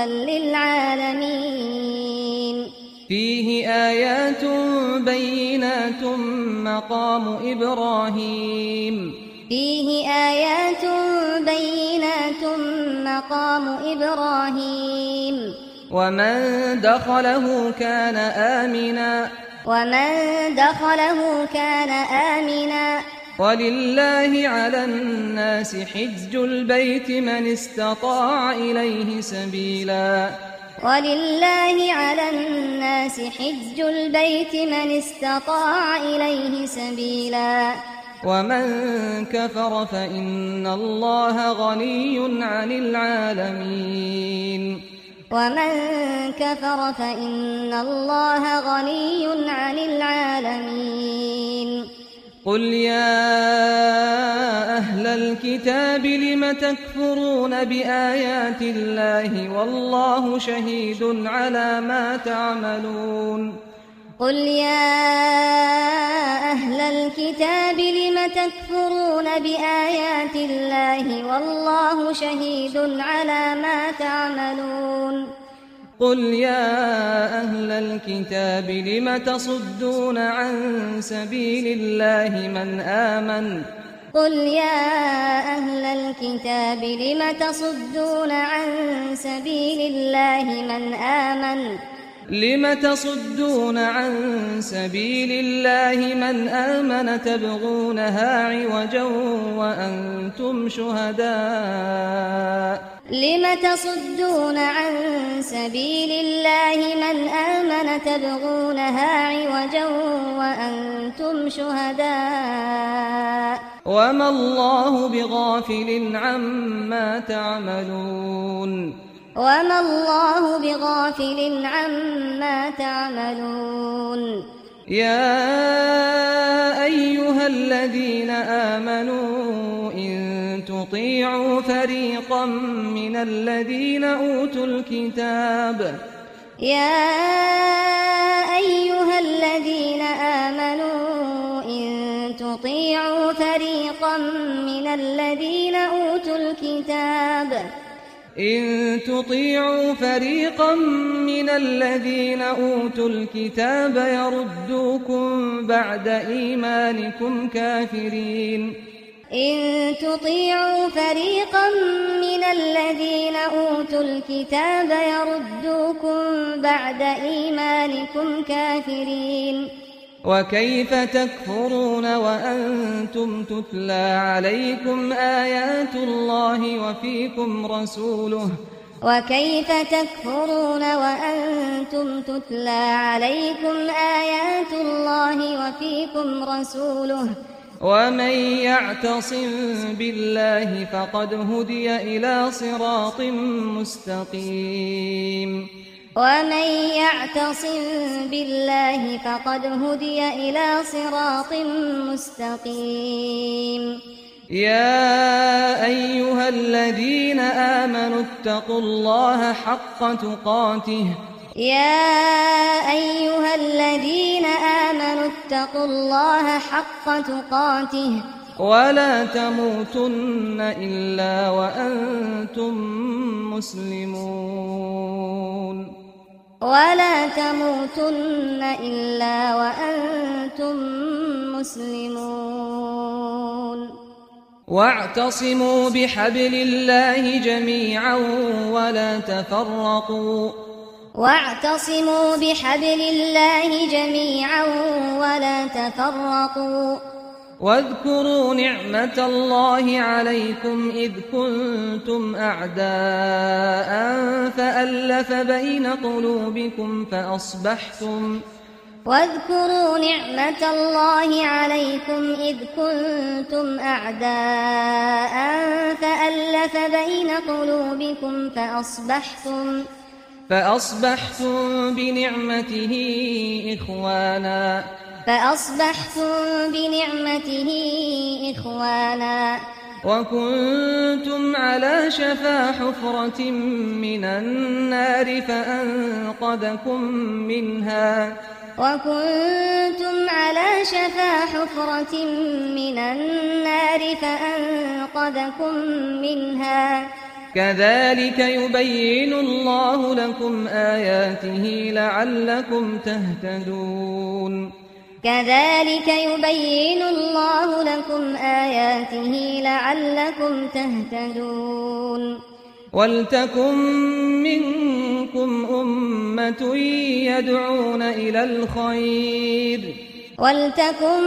للعالمين فيه آيات بينات مقام إبراهيم فيه آيات بينات مقام إبراهيم ومن دخله كان آمنا ومن دخله كان آمنا ولله على الناس حج البيت من استطاع إليه سبيلا ولله على الناس حج البيت من استطاع إليه سبيلا ومن كفر فإن الله غني عن العالمين ومن كفر فإن الله غني عن العالمين قل يا أهل الكتاب لم تكفرون بآيات الله والله شهيد على ما تعملون قل يا أهل الكتاب لم تكفرون بآيات الله والله شهيد على ما تعملون قل يا أهل الكتاب لم تصدون عن سبيل الله من آمن قل يا أهل الكتاب لم تصدون عن سبيل الله من آمن لم تصدون عن سبيل الله من آمن تبغونها عوجا وأنتم شهداء لم تصدون عن سبيل الله من آمن تبغونها عوجا وأنتم شهداء وما الله بغافل عما تعملون وما الله بغافل عما تعملون يا أيها الذين آمنوا إن تطيعوا فريقا من الذين أوتوا الكتاب يا أيها الذين آمنوا إن تطيعوا فريقا من الذين أوتوا الكتاب إن تطيعوا فريقا من الذين أوتوا الكتاب يردوكم بعد إيمانكم كافرين إن تطيعوا فريقا من الذين أوتوا الكتاب يردوكم بعد إيمانكم كافرين وكيف تكفرون وأنتم تتلى عليكم آيات الله وفيكم رسوله وكيف تكفرون وأنتم تتلى عليكم آيات الله وفيكم رسوله ومن يعتصم بالله فقد هدي إلى صراط مستقيم ومن يعتصم بالله فقد هدي إلى صراط مستقيم يا أيها الذين آمنوا اتقوا الله حق تقاته يا أيها الذين آمنوا اتقوا الله حق تقاته ولا تموتن إلا وأنتم مسلمون ولا تموتن إلا وأنتم مسلمون واعتصموا بحبل الله جميعا ولا تفرقوا واعتصموا بحبل الله جميعا ولا تفرقوا واذكروا نعمة الله عليكم إذ كنتم أعداء فألف بين قلوبكم فأصبحتم واذكروا نعمة الله عليكم إذ كنتم أعداء فألف بين قلوبكم فأصبحتم فأصبحتم بنعمته إخوانا فأصبحتم بنعمته إخوانا وكنتم على شفا حفرة من النار فأنقذكم منها وكنتم على شفا حفرة من النار فأنقذكم منها كذلك يبين الله لكم آياته لعلكم تهتدون كذلك يبين الله لكم آياته لعلكم تهتدون ولتكن منكم أمة يدعون إلى الخير ولتكن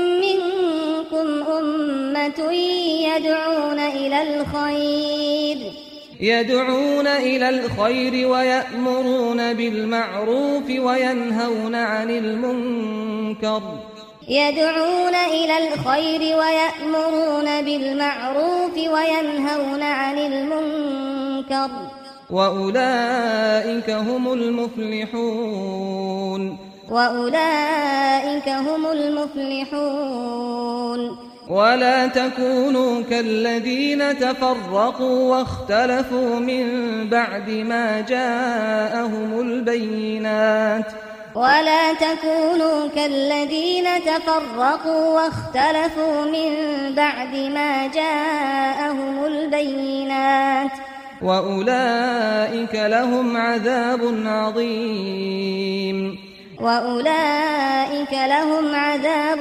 منكم أمة يدعون إلى الخير يدعون إلى الخير ويأمرون بالمعروف وينهون عن المنكر يدعون إلى الخير ويأمرون بالمعروف وينهون عن المنكر وأولئك هم المفلحون وأولئك هم المفلحون ولا تكونوا كالذين تفرقوا واختلفوا من بعد ما جاءهم البينات ولا تكونوا كالذين تفرقوا واختلفوا من بعد ما جاءهم البينات وأولئك لهم عذاب عظيم وأولئك لهم عذاب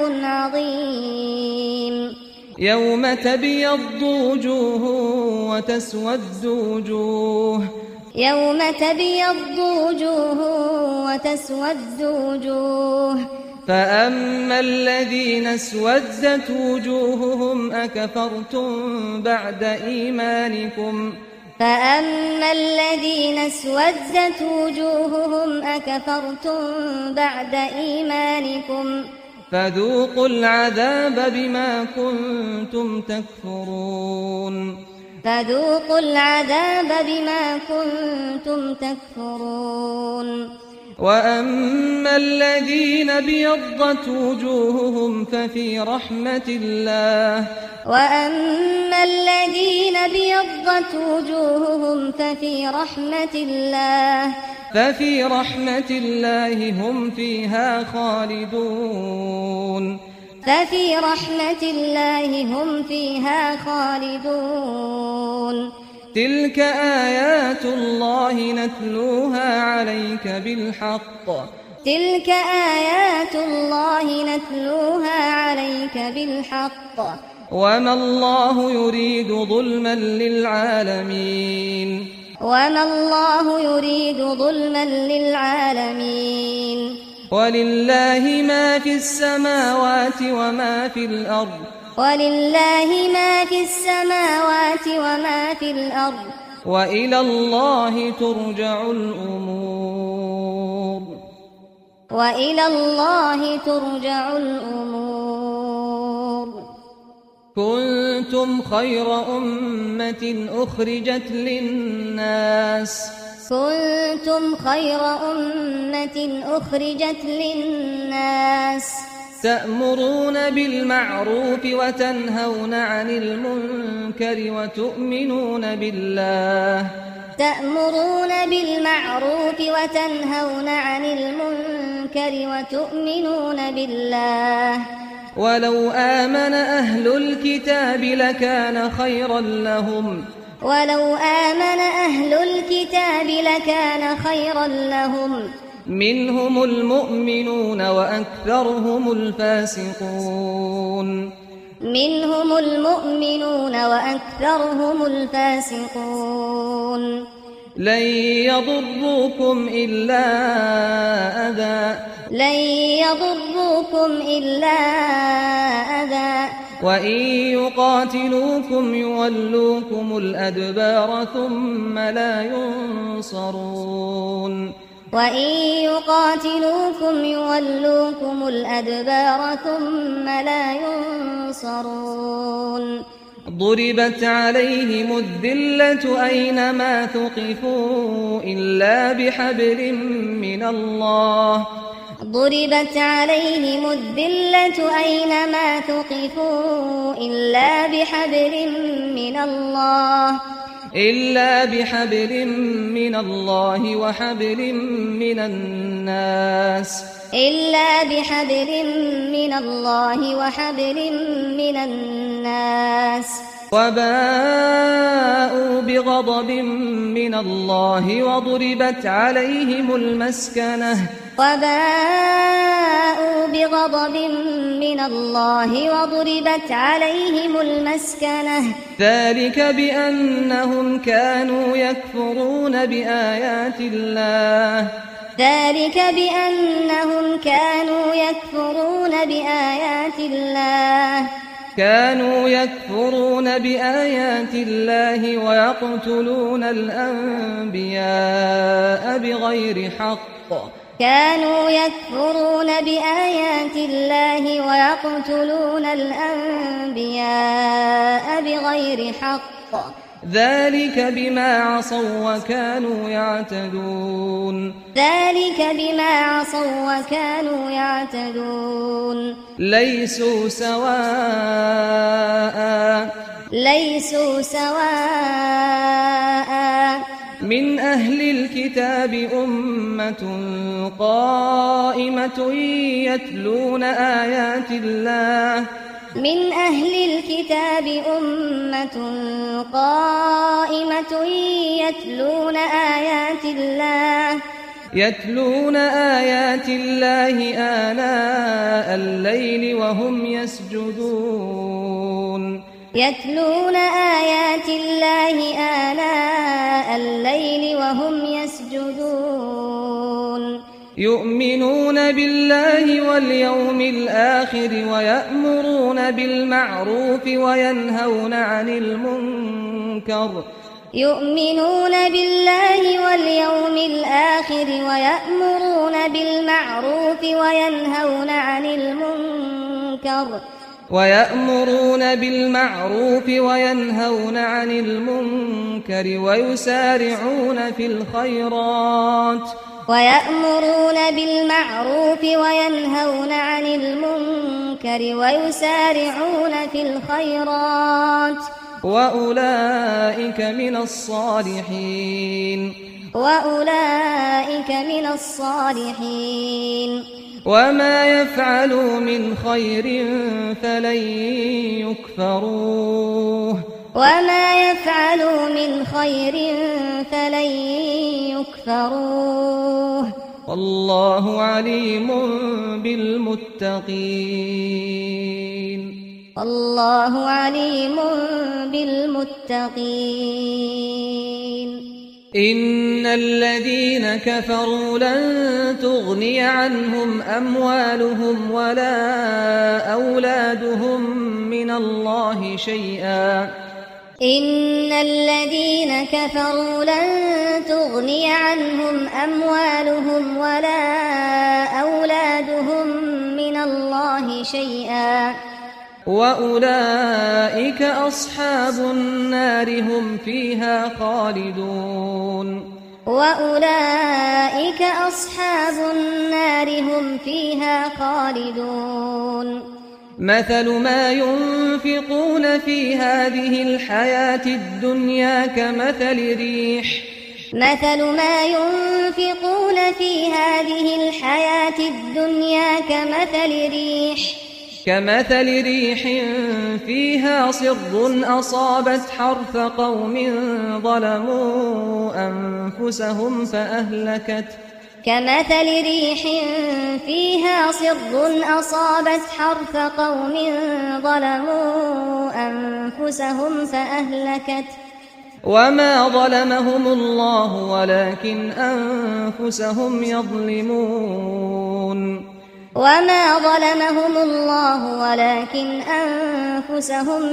عظيم يوم تبيض وجوه وتسود وجوه يوم تبيض وجوه وتسود وجوه فأما الذين اسودت وجوههم أكفرتم بعد إيمانكم فأما الذين اسودت وجوههم أكفرتم بعد إيمانكم فذوقوا العذاب بما كنتم تكفرون فذوقوا العذاب بما كنتم تكفرون وأما الذين ابيضت وجوههم ففي رحمة الله وأما الذين ابيضت وجوههم ففي رحمة الله ففي رحمة الله هم فيها خالدون ففي رحمة الله هم فيها خالدون تلك آيات الله نتلوها عليك بالحق تلك آيات الله نتلوها عليك بالحق وما الله يريد ظلما للعالمين وما الله يريد ظلما للعالمين ولله ما في السماوات وما في الأرض ولله ما في السماوات وما في الأرض وإلى الله ترجع الأمور وإلى الله ترجع الأمور كنتم خير أمة أخرجت للناس كنتم خير أمة أخرجت للناس تأمرون بالمعروف وتنهون عن المنكر وتؤمنون بالله تأمرون بالمعروف وتنهون عن المنكر وتؤمنون بالله ولو آمن أهل الكتاب لكان خيرا لهم ولو آمن أهل الكتاب لكان خيرا لهم منهم المؤمنون وأكثرهم الفاسقون منهم المؤمنون وأكثرهم الفاسقون لن يضروكم إلا أذى لن يضروكم إلا أذى وإن يقاتلوكم يولوكم الأدبار ثم لا ينصرون وإن يقاتلوكم يولوكم الأدبار ثم لا ينصرون ضربت عليهم الذلة أينما ثقفوا إلا بحبل من الله ضربت عليهم الذلة أينما ثقفوا إلا بحبل من الله إلا بحبل من الله وحبل من الناس إلا بحبل من الله وحبل من الناس وباءوا بغضب من الله وضربت عليهم المسكنة وباءوا بغضب من الله وضربت عليهم المسكنة ذلك بأنهم كانوا يكفرون بآيات الله ذلك بأنهم كانوا يكفرون بآيات الله كانوا يكفرون بآيات الله ويقتلون الأنبياء بغير حق كانوا يكفرون بآيات الله ويقتلون الأنبياء بغير حق ذلك بما عصوا وكانوا يعتدون ذلك بما عصوا وكانوا يعتدون ليسوا سواء ليسوا سواء من أهل الكتاب أمة قائمة يتلون آيات الله من أهل الكتاب أمة قائمة يتلون آيات الله يتلون آيات الله آناء الليل وهم يسجدون يتلون آيات الله آناء الليل وهم يسجدون يؤمنون بالله واليوم الآخر ويأمرون بالمعروف وينهون عن المنكر يؤمنون بالله واليوم الآخر ويأمرون بالمعروف وينهون عن المنكر ويأمرون بالمعروف وينهون عن المنكر ويسارعون في الخيرات ويأمرون بالمعروف وينهون عن المنكر ويسارعون في الخيرات وأولئك من الصالحين وأولئك من الصالحين وما يفعلوا من خير فلن يكفروه وما يفعلوا من خير فلن يكفروه والله عليم بالمتقين والله عليم بالمتقين إن الذين كفروا لن تغني عنهم أموالهم ولا أولادهم من الله شيئا إن الذين كفروا لن تغني عنهم أموالهم ولا أولادهم من الله شيئا وأولئك أصحاب النار هم فيها خالدون وأولئك أصحاب النار هم فيها خالدون مثل ما ينفقون في هذه الحياة الدنيا كمثل ريح مثل ما ينفقون في هذه الحياة الدنيا كمثل ريح كمثل ريح فيها صر أصابت حرث قوم ظلموا أنفسهم فأهلكت كمثل ريح فيها صر أصابت حرث قوم ظلموا أنفسهم فأهلكت وما ظلمهم الله ولكن أنفسهم يظلمون وما ظلمهم الله ولكن أنفسهم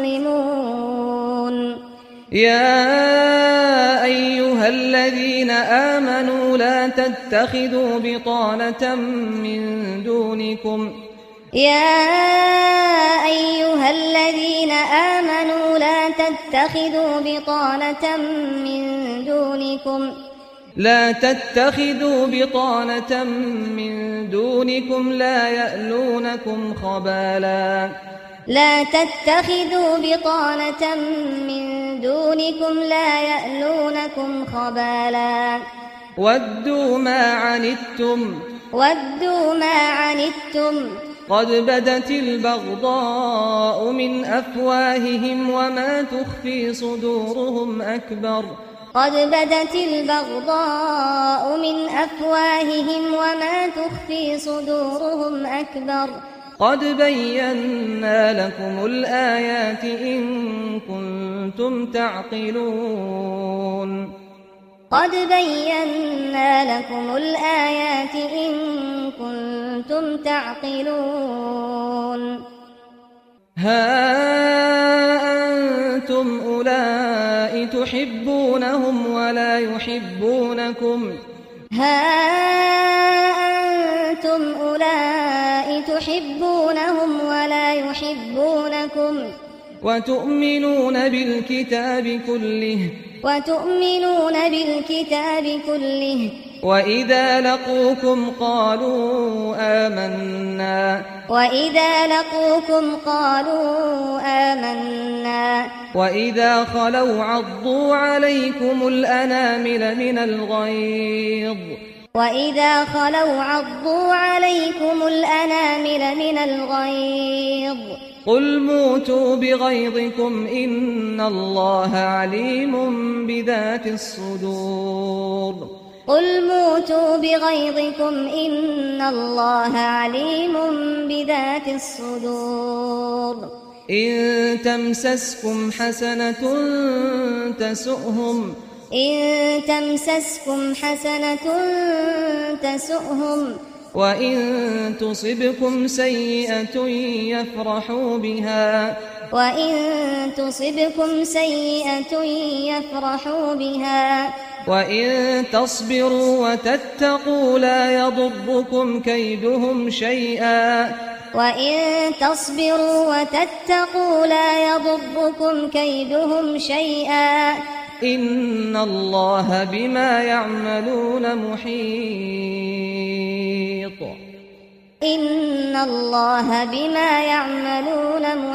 يظلمون يا أيها الذين آمنوا لا تتخذوا بطانة من دونكم يا أيها الذين آمنوا لا تتخذوا بطانة من دونكم لا تتخذوا بطانة من دونكم لا يألونكم خبالا لا تتخذوا بطانة من دونكم لا يألونكم خبالا ودوا ما عنتم ودوا ما عنتم قد بدت البغضاء من أفواههم وما تخفي صدورهم أكبر قد بدت البغضاء من أفواههم وما تخفي صدورهم أكبر قد بينا لكم الآيات إن كنتم تعقلون قد بينا لكم الآيات إن كنتم تعقلون ها أنتم أولئك تحبونهم ولا يحبونكم ها أنتم أولئك تحبونهم ولا يحبونكم وتؤمنون بالكتاب كله وتؤمنون بالكتاب كله وإذا لقوكم قالوا آمنا وإذا لقوكم قالوا آمنا وإذا خلوا عضوا عليكم الأنامل من الغيظ وإذا خلوا عضوا عليكم الأنامل من الغيظ قل موتوا بغيظكم إن الله عليم بذات الصدور قل موتوا بغيظكم إن الله عليم بذات الصدور إن تمسسكم حسنة تسؤهم إن تمسسكم حسنة تسؤهم وإن تصبكم سيئة يفرحوا بها وإن تصبكم سيئة يفرحوا بها وإن تصبروا وتتقوا لا يضركم كيدهم شيئا وإن تصبروا وتتقوا لا يضركم كيدهم شيئا إن الله بما يعملون محيط إن الله بما يعملون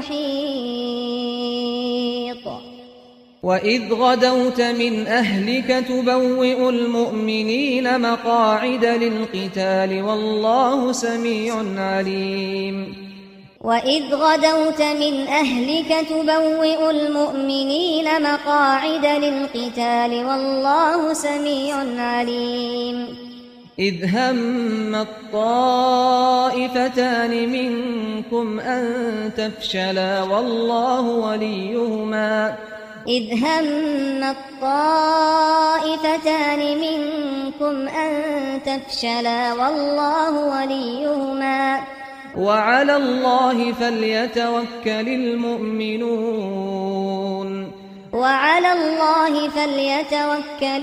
محيط وإذ غدوت من أهلك تبوئ المؤمنين مقاعد للقتال والله سميع عليم وإذ غدوت من أهلك تبوئ المؤمنين مقاعد للقتال والله سميع عليم إذ هم الطائفتان منكم أن تفشلا والله وليهما إذ هم الطائفتان منكم أن تفشلا والله وليهما وعلى الله فليتوكل المؤمنون وعلى الله فليتوكل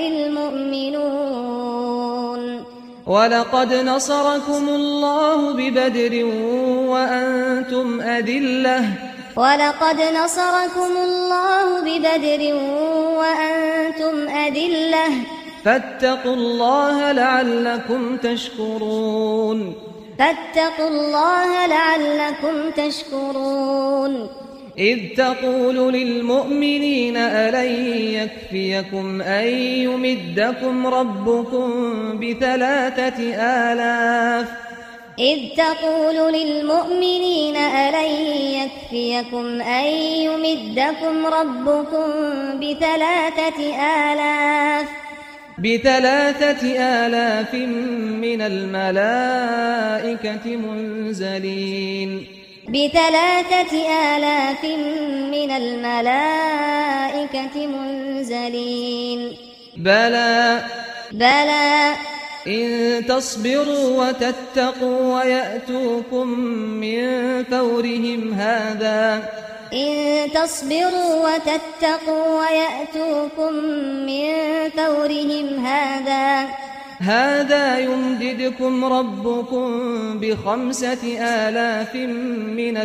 المؤمنون ولقد نصركم الله ببدر وأنتم أذلة ولقد نصركم الله ببدر وأنتم أذلة فاتقوا الله لعلكم تشكرون فاتقوا الله لعلكم تشكرون إذ تقول للمؤمنين ألن يكفيكم أن يمدكم ربكم بثلاثة آلاف إذ تقول للمؤمنين ألن يكفيكم أن يمدكم ربكم بثلاثة آلاف بثلاثة آلاف من الملائكة منزلين بثلاثة آلاف من الملائكة منزلين بلى بلى إن تصبروا وتتقوا ويأتوكم من فورهم هذا إن تصبروا وتتقوا ويأتوكم من فورهم هذا هذا يمددكم ربكم بخمسة آلاف من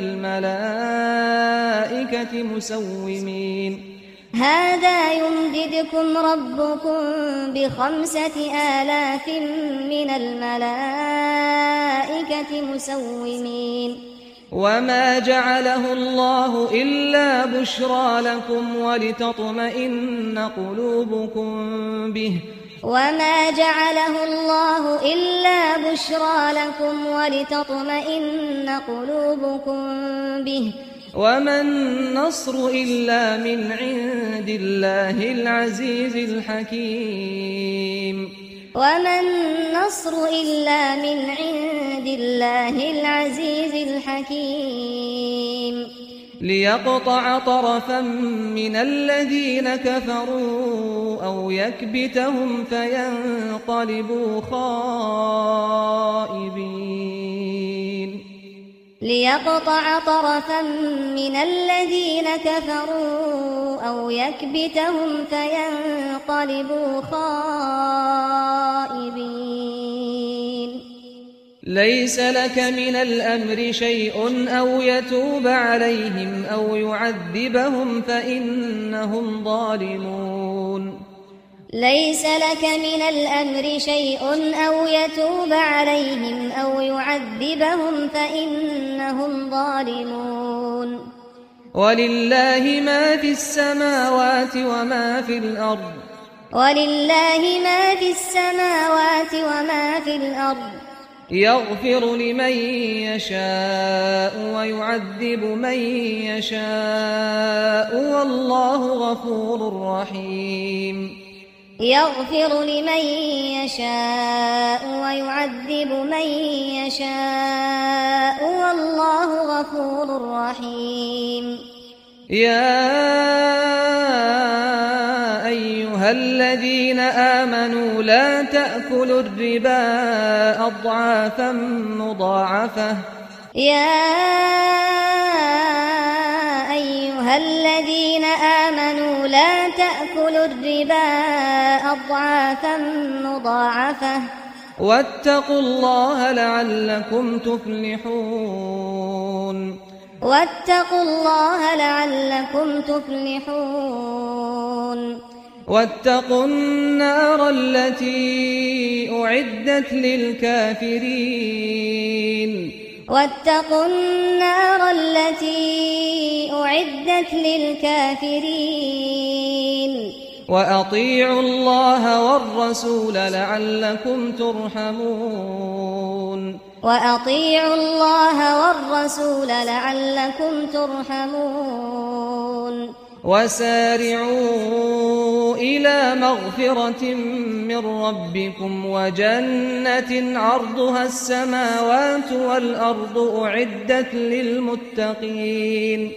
الملائكة مسومين هذا يمددكم ربكم بخمسة آلاف من الملائكة مسومين وما جعله الله إلا بشرى لكم ولتطمئن قلوبكم به وما جعله الله إلا بشرى لكم ولتطمئن قلوبكم به وما النصر إلا من عند الله العزيز الحكيم وما النصر إلا من عند الله العزيز الحكيم ليقطع طرفا من الذين كفروا أو يكبتهم فينقلبوا خائبين ليقطع طرفا من الذين كفروا أو يكبتهم فينقلبوا خائبين ليس لك من الأمر شيء أو يتوب عليهم أو يعذبهم فإنهم ظالمون ليس لك من الأمر شيء أو يتوب عليهم أو يعذبهم فإنهم ظالمون ولله ما في السماوات وما في الأرض ولله ما في السماوات وما في الأرض يغفر لمن يشاء ويعذب من يشاء والله غفور رحيم يغفر لمن يشاء ويعذب من يشاء والله غفور رحيم. يا أيها الذين آمنوا لا تأكلوا الربا أضعافا مضاعفة يا أيها الذين آمنوا لا تأكلوا الربا أضعافا مضاعفة واتقوا الله لعلكم تفلحون واتقوا الله لعلكم تفلحون واتقوا النار التي أعدت للكافرين واتقوا النار التي أعدت للكافرين وأطيعوا الله والرسول لعلكم ترحمون وأطيعوا الله والرسول لعلكم ترحمون وسارعوا إلى مغفرة من ربكم وجنة عرضها السماوات والأرض أعدت للمتقين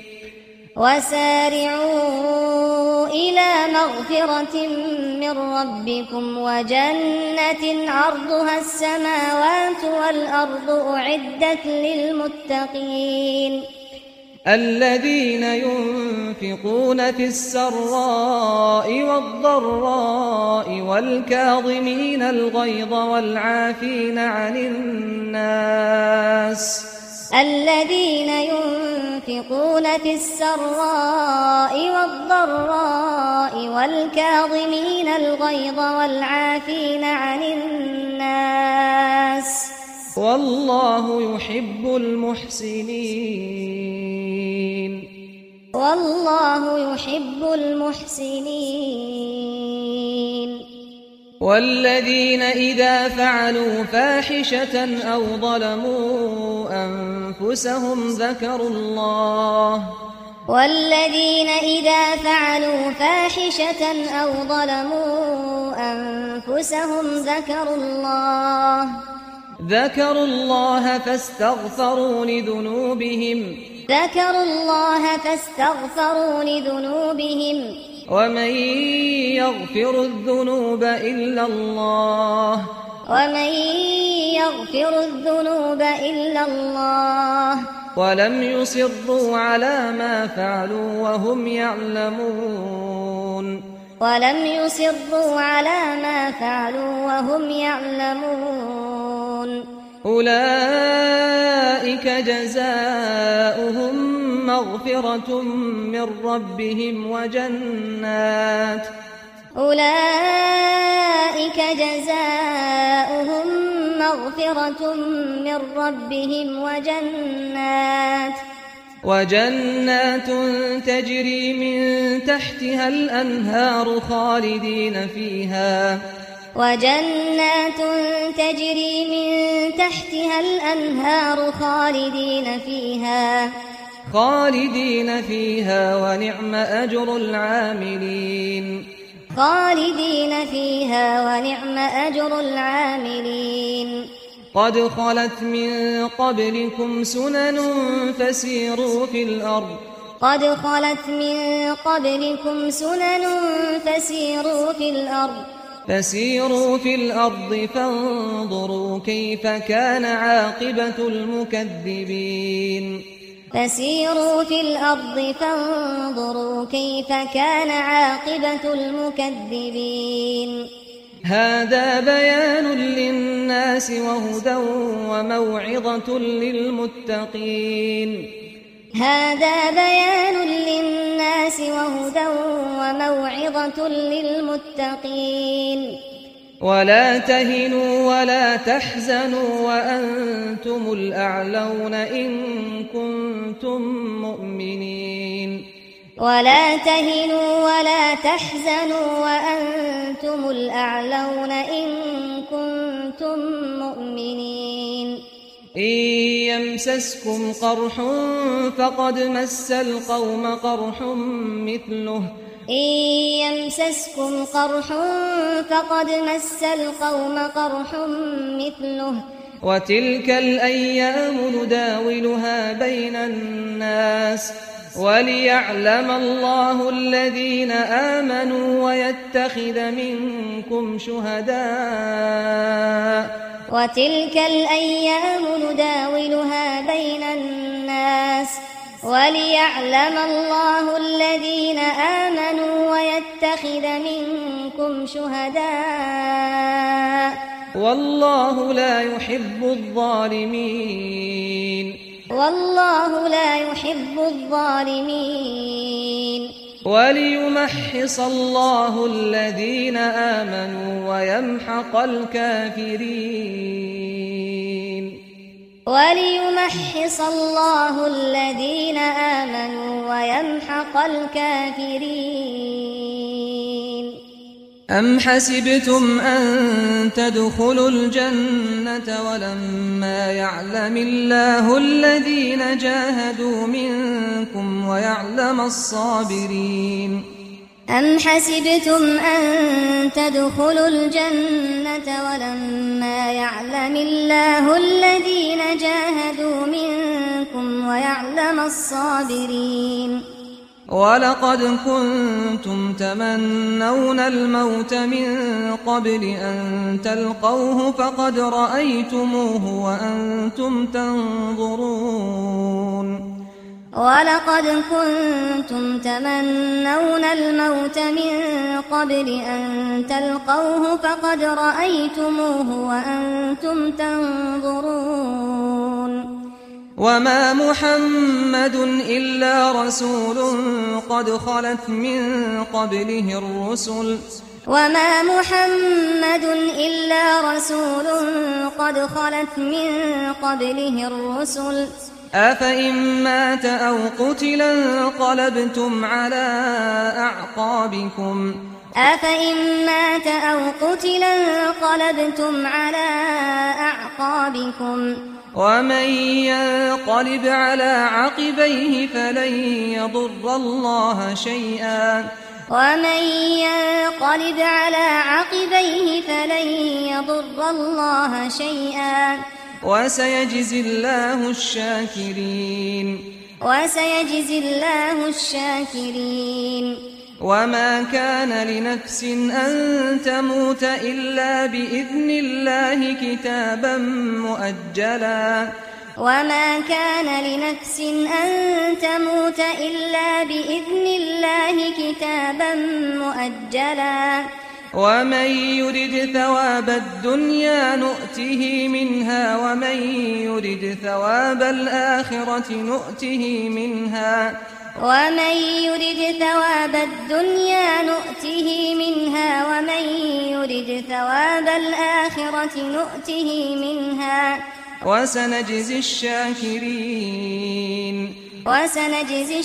وسارعوا إلى مغفرة من ربكم وجنة عرضها السماوات والأرض أعدت للمتقين الذين ينفقون في السراء والضراء والكاظمين الغيظ والعافين عن الناس الذين ينفقون في السراء والضراء والكاظمين الغيظ والعافين عن الناس والله يحب المحسنين والله يحب المحسنين والذين إذا فعلوا فاحشة أو ظلموا أنفسهم ذكروا الله والذين إذا فعلوا فاحشة أو ظلموا أنفسهم ذكروا الله ذكروا الله فاستغفروا لذنوبهم ذكروا الله فاستغفروا لذنوبهم ومن يغفر الذنوب إلا الله ومن يغفر الذنوب إلا الله ولم يصروا على ما فعلوا وهم يعلمون ولم يصروا على ما فعلوا وهم يعلمون أولئك جزاؤهم مغفرة من ربهم وجنات أولئك جزاؤهم مغفرة من ربهم وجنات وجنات تجري من تحتها الأنهار خالدين فيها وجنات تجري من تحتها الأنهار خالدين فيها خالدين فيها ونعم أجر العاملين خالدين فيها ونعم أجر العاملين قد خلت من قبلكم سنن فسيروا في الأرض قد خلت من قبلكم سنن فسيروا في الأرض فسيروا في الأرض فانظروا كيف كان عاقبة المكذبين فسيروا في الأرض فانظروا كيف كان عاقبة المكذبين هذا بيان للناس وهدى وموعظة للمتقين هذا بيان للناس وهدى وموعظة للمتقين ولا تهنوا ولا تحزنوا وأنتم الأعلون إن كنتم مؤمنين ولا تهنوا ولا تحزنوا وأنتم الأعلون إن كنتم مؤمنين إن يمسسكم قرح فقد مس القوم قرح مثله إن يمسسكم قرح فقد مس القوم قرح مثله وتلك الأيام نداولها بين الناس وليعلم الله الذين آمنوا ويتخذ منكم شهداء وتلك الأيام نداولها بين الناس وليعلم الله الذين آمنوا ويتخذ منكم شهداء والله لا يحب الظالمين والله لا يحب الظالمين وليمحص الله الذين آمنوا ويمحق الكافرين وليمحص الله الذين آمنوا ويمحق الكافرين أم حسبتم أن تدخلوا الجنة ولما يعلم الله الذين جاهدوا منكم ويعلم الصابرين أم حسبتم أن تدخلوا الجنة ولما يعلم الله الذين جاهدوا منكم ويعلم الصابرين ولقد كنتم تمنون الموت من قبل أن تلقوه فقد رأيتموه وأنتم تنظرون ولقد كنتم تمنون الموت من قبل أن تلقوه فقد رأيتموه وأنتم تنظرون وما محمد إلا رسول قد خلت من قبله الرسل وما محمد إلا رسول قد خلت من قبله الرسل أفإن مات أو قتل انقلبتم على أعقابكم أفإن مات أو قتل انقلبتم على أعقابكم ومن ينقلب على عقبيه فلن يضر الله شيئا ومن ينقلب على عقبيه فلن يضر الله شيئا وسيجزي الله الشاكرين وسيجزي الله الشاكرين وما كان لنفس أن تموت إلا بإذن الله كتابا مؤجلا وما كان لنفس أن تموت إلا بإذن الله كتابا مؤجلا ومن يرد ثواب الدنيا نؤته منها ومن يرد ثواب الآخرة نؤته منها ومن يرد ثواب الدنيا نؤته منها ومن يرد ثواب الآخرة نؤته منها وسنجزي الشاكرين وسنجزي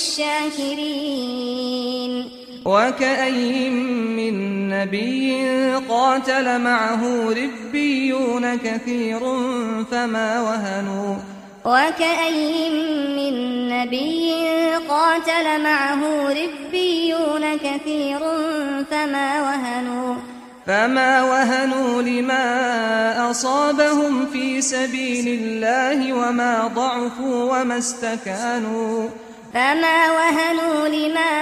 الشاكرين وكأين من نبي قاتل معه ربيون كثير فما وهنوا وكأين من نبي قاتل معه ربيون كثير فما وهنوا فما وهنوا لما أصابهم في سبيل الله وما ضعفوا وما استكانوا فما وهنوا لما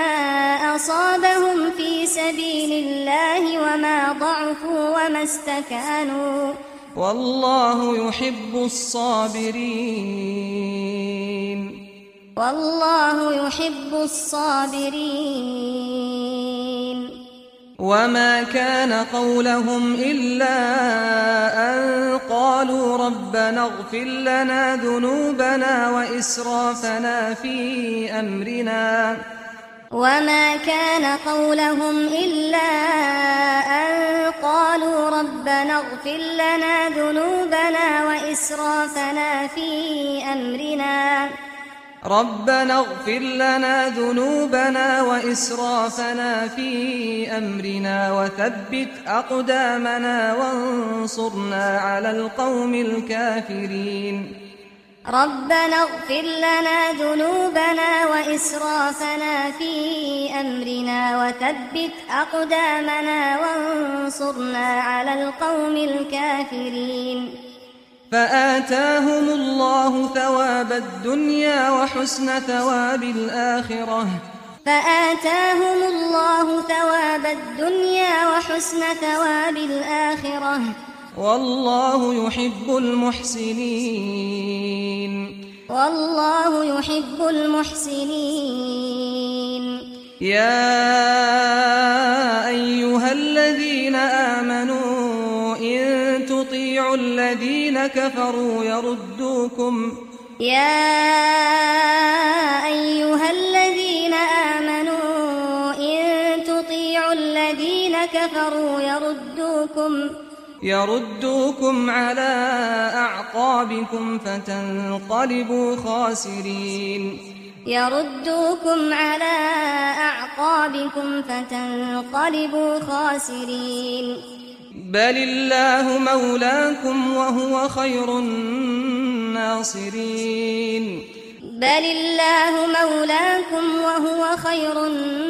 أصابهم في سبيل الله وما ضعفوا وما استكانوا والله يحب الصابرين والله يحب الصابرين وما كان قولهم إلا أن قالوا ربنا اغفر لنا ذنوبنا وإسرافنا في أمرنا وما كان قولهم إلا أن قالوا ربنا اغفر لنا ذنوبنا وإسرافنا في أمرنا ربنا اغفر لنا ذنوبنا وإسرافنا في أمرنا وثبت أقدامنا وانصرنا على القوم الكافرين ربنا اغفر لنا ذنوبنا وإسرافنا في أمرنا وثبت أقدامنا وانصرنا على القوم الكافرين. فآتاهم الله ثواب الدنيا وحسن ثواب الآخرة فآتاهم الله ثواب الدنيا وحسن ثواب الآخرة والله يحب المحسنين. والله يحب المحسنين. يا أيها الذين آمنوا إن تطيعوا الذين كفروا يردوكم يا أيها الذين آمنوا إن تطيعوا الذين كفروا يردوكم يردوكم على أعقابكم فتنقلبوا خاسرين يردوكم على أعقابكم فتنقلبوا خاسرين. بل الله مولاكم وهو خير الناصرين. بل الله مولاكم وهو خير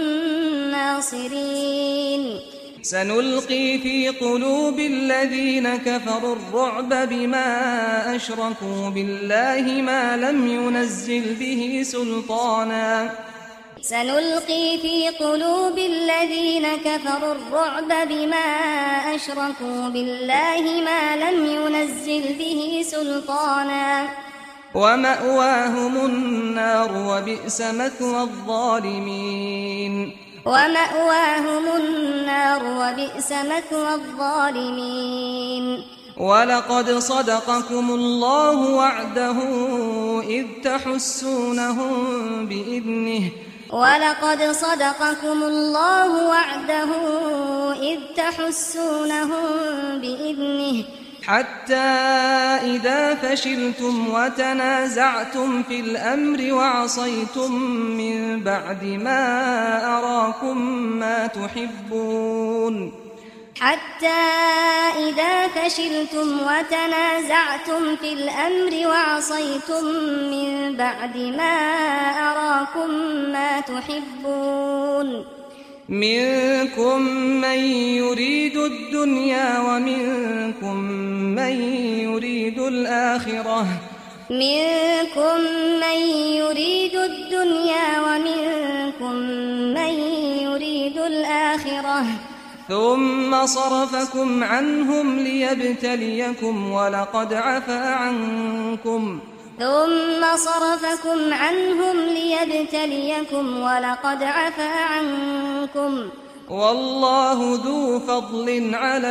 الناصرين. سنلقي في قلوب الذين كفروا الرعب بما أشركوا بالله ما لم ينزل به سلطانا سنلقي في قلوب الذين كفروا الرعب بما أشركوا بالله ما لم ينزل به سلطانا ومأواهم النار وبئس مثوى الظالمين. ومأواهم النار وبئس مثوى الظالمين. ولقد صدقكم الله وعده إذ تحسونهم بإذنه ولقد صدقكم الله وعده إذ تحسونهم بإذنه حتى إذا فشلتم وتنازعتم في الأمر وعصيتم من بعد ما أراكم ما تحبون حتى إذا فشلتم وتنازعتم في الأمر وعصيتم من بعد ما أراكم ما تحبون منكم من يريد الدنيا ومنكم من يريد الآخرة منكم من يريد الدنيا ومنكم من يريد الآخرة ثم صرفكم عنهم ليبتليكم ولقد عفا عنكم ثم صرفكم عنهم ليبتليكم ولقد عفا عنكم والله ذو فضل على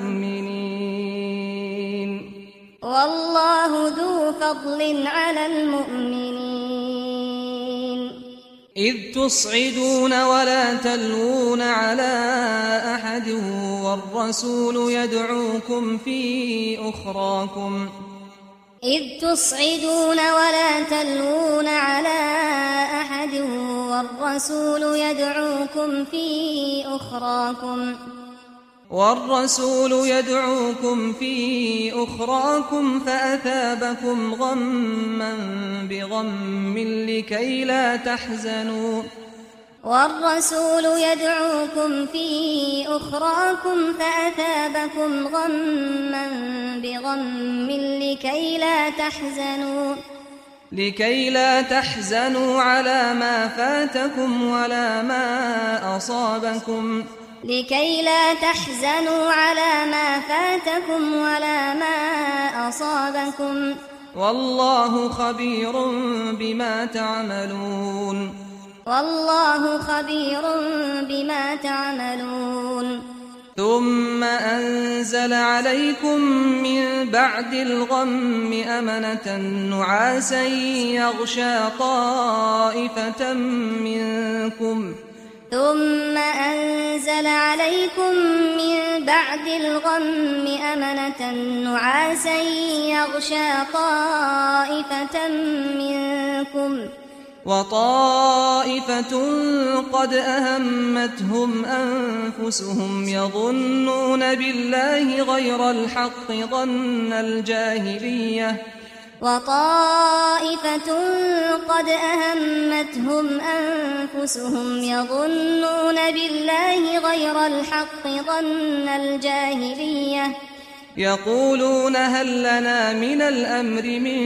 المؤمنين والله ذو فضل على المؤمنين. إذ تصعدون ولا تلوون على أحد والرسول يدعوكم في أخراكم إذ تصعدون ولا تلوون على أحد والرسول يدعوكم في أخراكم والرسول يدعوكم في أخراكم فأثابكم غما بغم لكي لا تحزنوا والرسول يدعوكم في أخراكم فأثابكم غما بغم لكي لا تحزنوا لكي لا تحزنوا على ما فاتكم ولا ما أصابكم لكي لا تحزنوا على ما فاتكم ولا ما أصابكم والله خبير بما تعملون والله خبير بما تعملون. ثم أنزل عليكم من بعد الغم أمنة نعاسا يغشى طائفة منكم ثم أنزل عليكم من بعد الغم أمنة نعاسا يغشى طائفة منكم وطائفة قد أهمتهم أنفسهم يظنون بالله غير الحق ظن الجاهلية وطائفة قد أهمتهم أنفسهم يظنون بالله غير الحق ظن الجاهلية يقولون هل لنا من الأمر من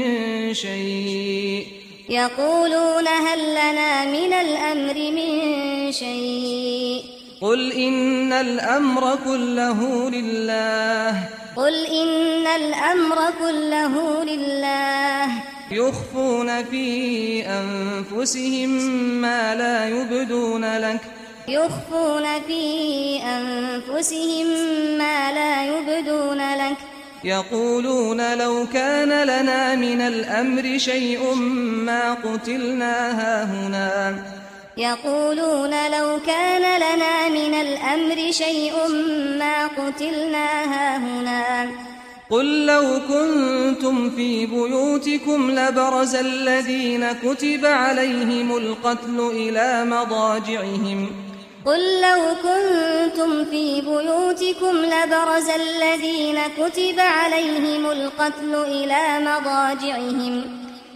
شيء يقولون هل لنا من الأمر من شيء قل إن الأمر كله لله قل إن الأمر كله لله يخفون في أنفسهم ما لا يبدون لك يخفون في أنفسهم ما لا يبدون لك يقولون لو كان لنا من الأمر شيء ما قتلنا هاهنا يقولون لو كان لنا من الأمر شيء ما قتلنا هاهنا قل لو كنتم في بيوتكم لبرز الذين كتب عليهم القتل إلى مضاجعهم قل لو كنتم في بيوتكم لبرز الذين كتب عليهم القتل إلى مضاجعهم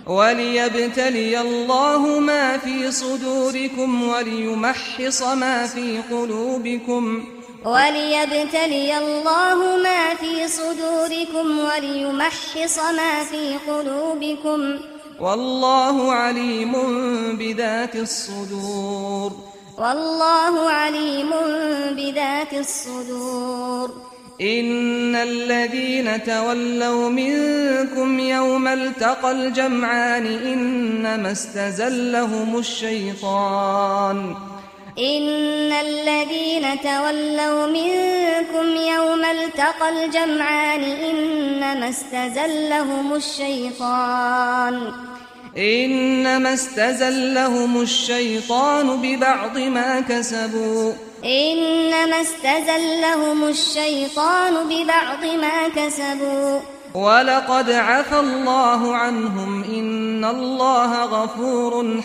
وليبتلي الله ما في صدوركم وليمحص ما في قلوبكم وليبتلي الله ما في صدوركم وليمحص ما في قلوبكم والله عليم بذات الصدور والله عليم بذات الصدور إن الذين تولوا منكم يوم التقى الجمعان إنما استزلهم الشيطان إن الذين تولوا منكم يوم التقى الجمعان إنما استزلهم الشيطان إنما استزلهم الشيطان ببعض ما كسبوا إنما استزلهم الشيطان ببعض ما كسبوا ولقد عفى الله عنهم إن الله غفور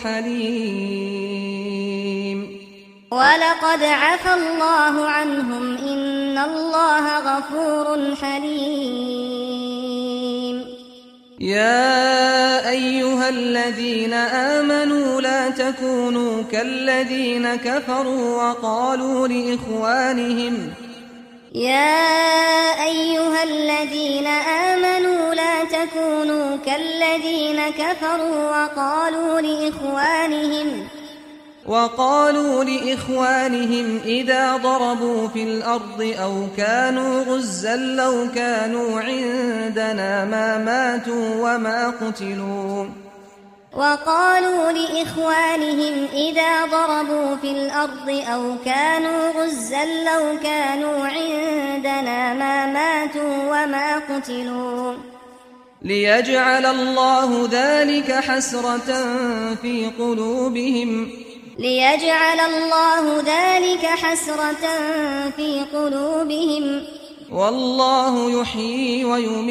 حليم ولقد عفى الله عنهم إن الله غفور حليم يا أيها الذين آمنوا لا تكونوا كالذين كفروا وقالوا لإخوانهم يا أيها الذين آمنوا لا تكونوا كالذين كفروا وقالوا لإخوانهم وقالوا لإخوانهم إذا ضربوا في الأرض أو كانوا غزا لو كانوا عندنا ما ماتوا وما قتلوا وقالوا لإخوانهم إذا ضربوا في الأرض أو كانوا غزا لو كانوا عندنا ما ماتوا وما قتلوا ليجعل الله ذلك حسرة في قلوبهم ليجعل الله ذلك حسرة في قلوبهم والله يحيي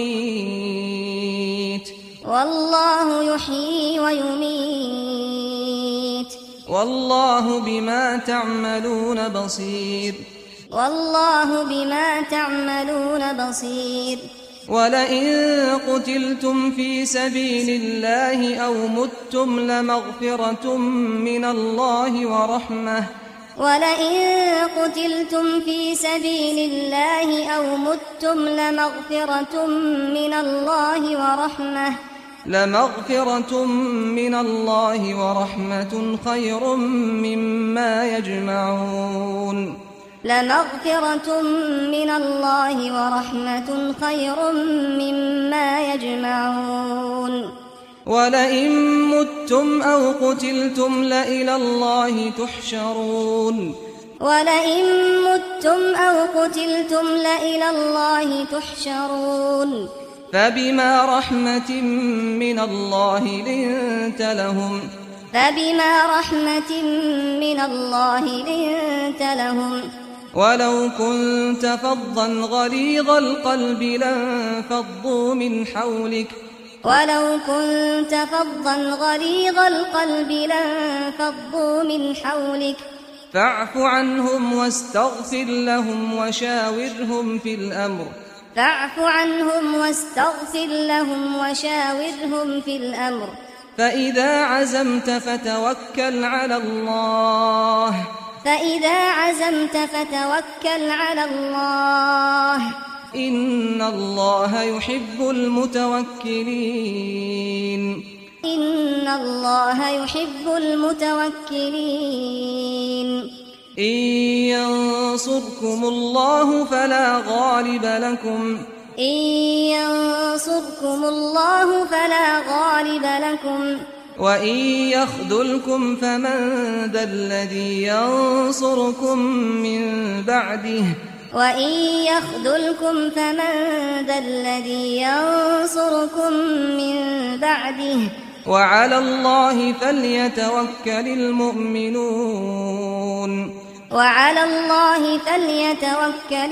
ويميت والله يحيي ويميت والله بما تعملون بصير والله بما تعملون بصير ولئن قتلتم في سبيل الله أو متم لمغفرة من الله ورحمة ولئن قتلتم في سبيل الله أو متم لمغفرة من الله ورحمة لمغفرة من الله ورحمة خير مما يجمعون لمغفرة من الله ورحمة خير مما يجمعون ولئن متم أو قتلتم لإلى الله تحشرون ولئن متم أو قتلتم لإلى الله تحشرون فبما رحمة من الله لنت لهم فبما رحمة من الله لنت لهم ولو كنت فظا غليظ القلب لانفضوا من حولك ولو كنت فظا غليظ القلب لانفضوا من حولك فاعف عنهم واستغفر لهم وشاورهم في الأمر فاعف عنهم واستغفر لهم وشاورهم في الأمر فإذا عزمت فتوكل على الله فإذا عزمت فتوكل على الله إن الله يحب المتوكلين إن الله يحب المتوكلين إن ينصركم الله فلا غالب لكم إن ينصركم الله فلا غالب لكم وإن يخذلكم فمن ذا الذي ينصركم من بعده وإن يخذلكم فمن ذا الذي ينصركم من بعده وعلى الله فليتوكل المؤمنون وعلى الله فليتوكل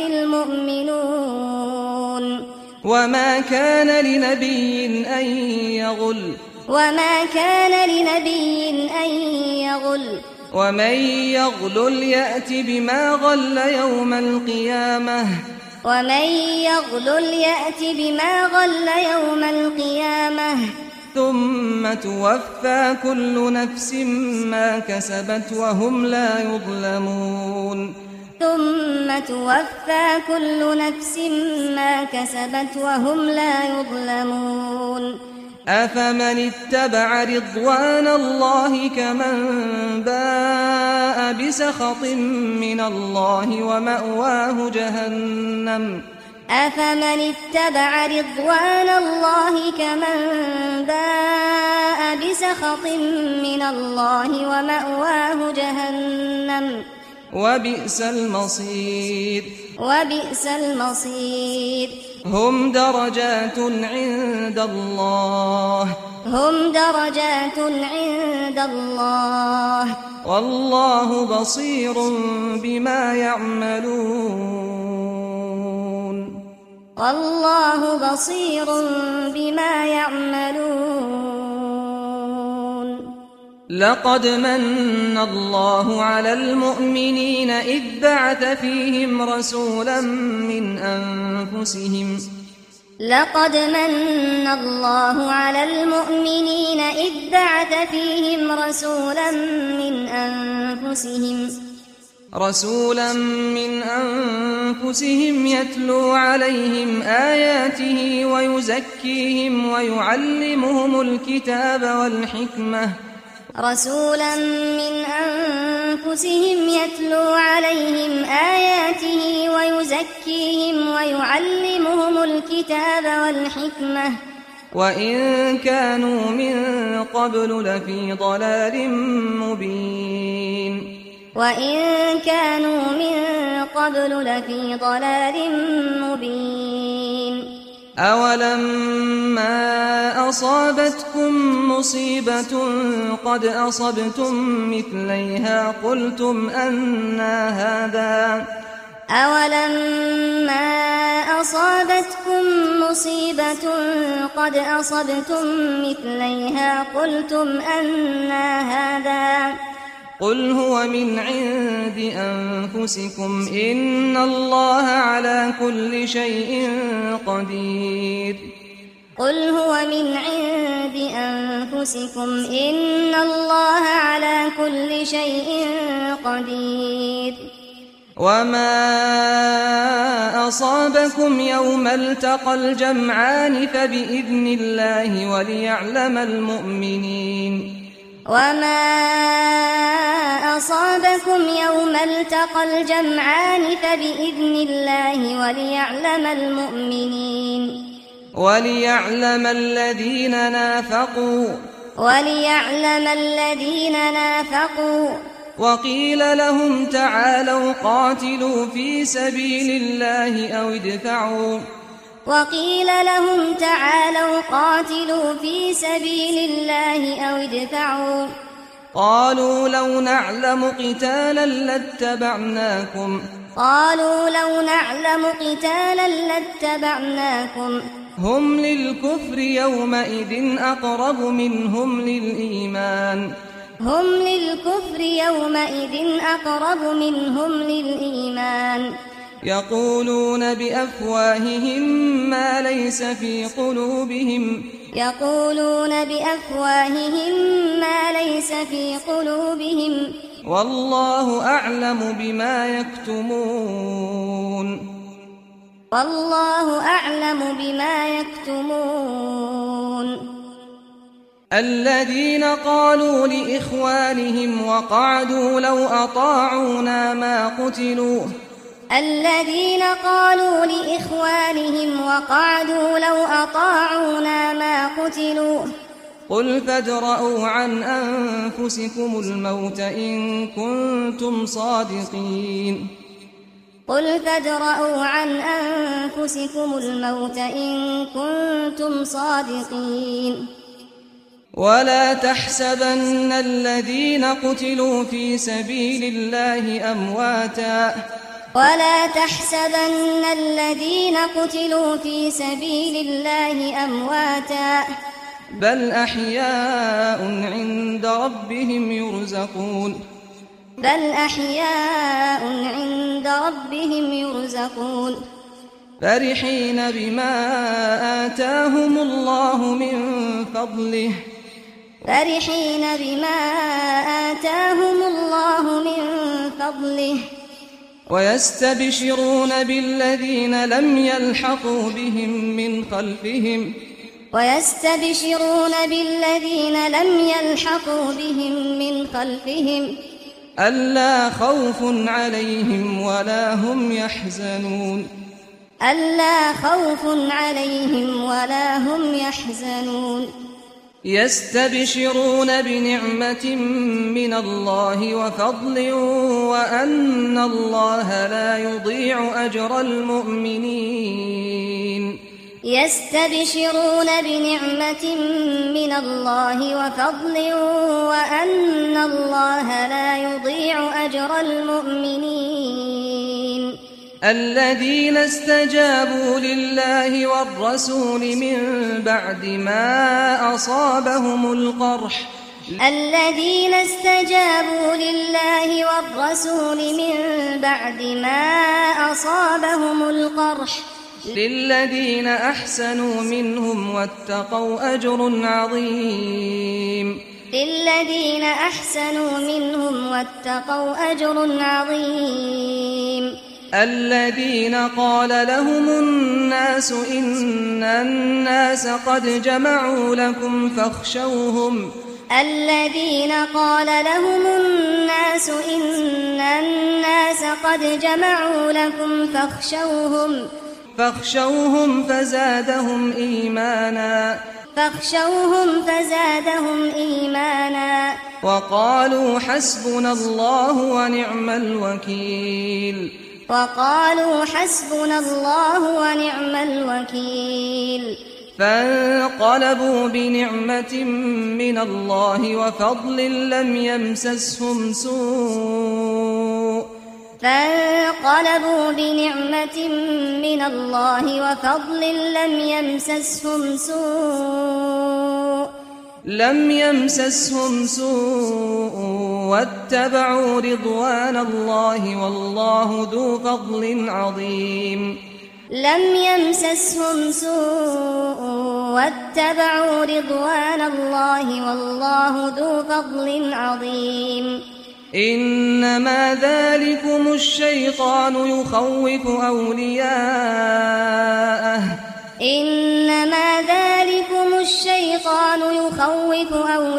المؤمنون وما كان لنبي أن يغل وما كان لنبي أن يغل ومن يغلل يأت بما غل يوم القيامة ومن يغلل يأت بما غل يوم القيامة ثم توفى كل نفس ما كسبت وهم لا يظلمون ثم توفى كل نفس ما كسبت وهم لا يظلمون أفمن اتبع رضوان الله كمن باء بسخط من الله ومأواه جهنم أفمن اتبع رضوان الله كمن باء بسخط من الله ومأواه جهنم وبئس المصير وبئس المصير هم درجات عند الله هم درجات عند الله والله بصير بما يعملون والله بصير بما يعملون لقد من الله على المؤمنين إذ بعث فيهم رسولا من أنفسهم لقد من الله على المؤمنين إذ بعث فيهم رسولا من أنفسهم رسولا من أنفسهم يتلو عليهم آياته ويزكيهم ويعلمهم الكتاب والحكمة رسولا من أنفسهم يتلو عليهم آياته ويزكيهم ويعلمهم الكتاب والحكمة وإن كانوا من قبل لفي ضلال مبين وإن كانوا من قبل لفي ضلال مبين أولما أصابتكم مصيبة قد أصبتم مثليها قلتم أنى هذا أولما أصابتكم مصيبة قد أصبتم مثليها قلتم أنى هذا قل هو من عند أنفسكم إن الله على كل شيء قدير قل هو من عند أنفسكم إن الله على كل شيء قدير وما أصابكم يوم التقى الجمعان فبإذن الله وليعلم المؤمنين وما أصابكم يوم التقى الجمعان فبإذن الله وليعلم المؤمنين وليعلم الذين نافقوا وليعلم الذين نافقوا وقيل لهم تعالوا قاتلوا في سبيل الله أو ادفعوا وقيل لهم تعالوا قاتلوا في سبيل الله أو ادفعوا قالوا لو نعلم قتالا لاتبعناكم قالوا لو نعلم قتالا لاتبعناكم هم للكفر يومئذ أقرب منهم للإيمان هم للكفر يومئذ أقرب منهم للإيمان يقولون بأفواههم ما ليس في قلوبهم يقولون بأفواههم ما ليس في قلوبهم والله أعلم بما يكتمون والله أعلم بما يكتمون الذين قالوا لإخوانهم وقعدوا لو أطاعونا ما قتلوا الذين قالوا لإخوانهم وقعدوا لو أطاعونا ما قتلوا قل فادرءوا عن أنفسكم الموت إن كنتم صادقين قل فادرءوا عن أنفسكم الموت إن كنتم صادقين ولا تحسبن الذين قتلوا في سبيل الله أمواتا ولا تحسبن الذين قتلوا في سبيل الله أمواتا بل أحياء عند ربهم يرزقون بل أحياء عند ربهم يرزقون فرحين بما آتاهم الله من فضله فرحين بما آتاهم الله من فضله ويستبشرون بالذين لم يلحقوا بهم من خلفهم ويستبشرون بالذين لم يلحقوا بهم من خلفهم ألا خوف عليهم ولا هم يحزنون ألا خوف عليهم ولا هم يحزنون يستبشرون بنعمة من الله وفضل وأن الله لا يضيع أجر المؤمنين يستبشرون بنعمة من الله وفضل وأن الله لا يضيع أجر المؤمنين الذين استجابوا لله والرسول من بعد ما أصابهم القرح الذين استجابوا لله والرسول من بعد ما أصابهم القرح للذين أحسنوا منهم واتقوا أجر عظيم للذين أحسنوا منهم واتقوا أجر عظيم الذين قال لهم الناس إن الناس قد جمعوا لكم فاخشوهم الذين قال لهم الناس إن الناس قد جمعوا لكم فاخشوهم فاخشوهم فزادهم إيمانا فاخشوهم فزادهم إيمانا وقالوا حسبنا الله ونعم الوكيل وقالوا حسبنا الله ونعم الوكيل فانقلبوا بنعمة من الله وفضل لم يمسسهم سوء فانقلبوا بنعمة من الله وفضل لم يمسسهم سوء لم يمسسهم سوء واتبعوا رضوان الله والله ذو فضل عظيم لم يمسسهم سوء واتبعوا رضوان الله والله ذو فضل عظيم إنما ذلكم الشيطان يخوف أولياءه إنما ذلكم الشيطان يخوف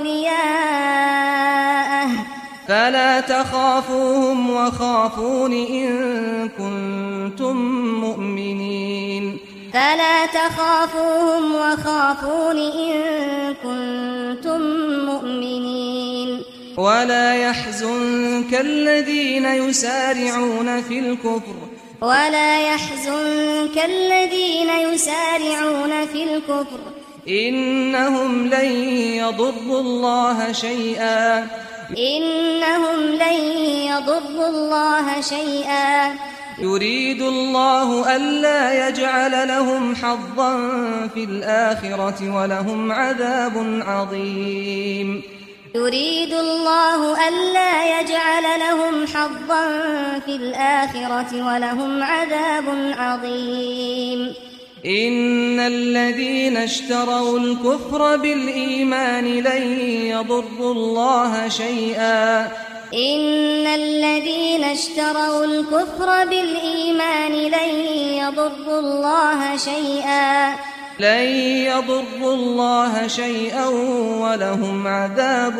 أولياءه فلا تخافوهم وخافون إن كنتم مؤمنين فلا تخافوهم وخافون إن كنتم مؤمنين ولا يحزنك الذين يسارعون في الكفر ولا يحزنك الذين يسارعون في الكفر إنهم لن يضروا الله شيئا إنهم لن يضروا الله شيئا يريد الله ألا يجعل لهم حظا في الآخرة ولهم عذاب عظيم يريد الله ألا يجعل لهم حظا في الآخرة ولهم عذاب عظيم. إن الذين اشتروا الكفر بالإيمان لن يضروا الله شيئا إن الذين اشتروا الكفر بالإيمان لن يضروا الله شيئا لن يضروا الله شيئا ولهم عذاب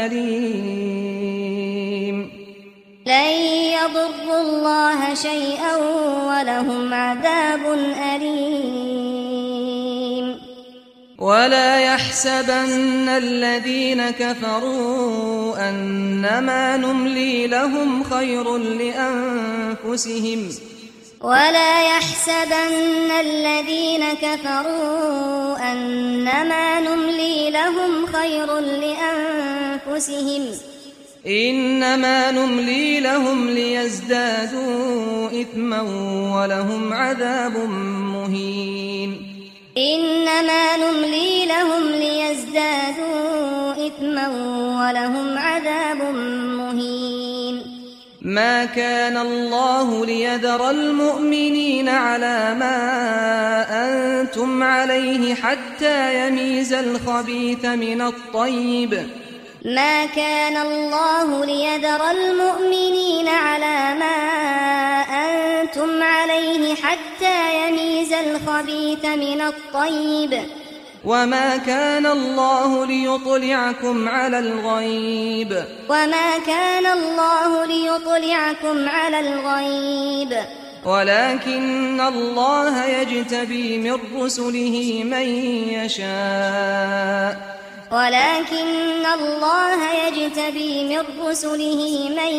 أليم. لن يضروا الله شيئا ولهم عذاب أليم. ولا يحسبن الذين كفروا أنما نملي لهم خير لأنفسهم ولا يحسبن الذين كفروا أنما نملي لهم خير لأنفسهم إنما نملي لهم ليزدادوا إثما ولهم عذاب مهين. إنما نملي لهم ليزدادوا إثما ولهم عذاب مهين. ما كان الله ليذر المؤمنين على ما أنتم عليه حتى يميز الخبيث من الطيب ما كان الله ليذر المؤمنين على ما أنتم عليه حتى يميز الخبيث من الطيب وما كان الله ليطلعكم على الغيب وما كان الله ليطلعكم على الغيب ولكن الله يجتبي من رسله من يشاء ولكن الله يجتبي من رسله من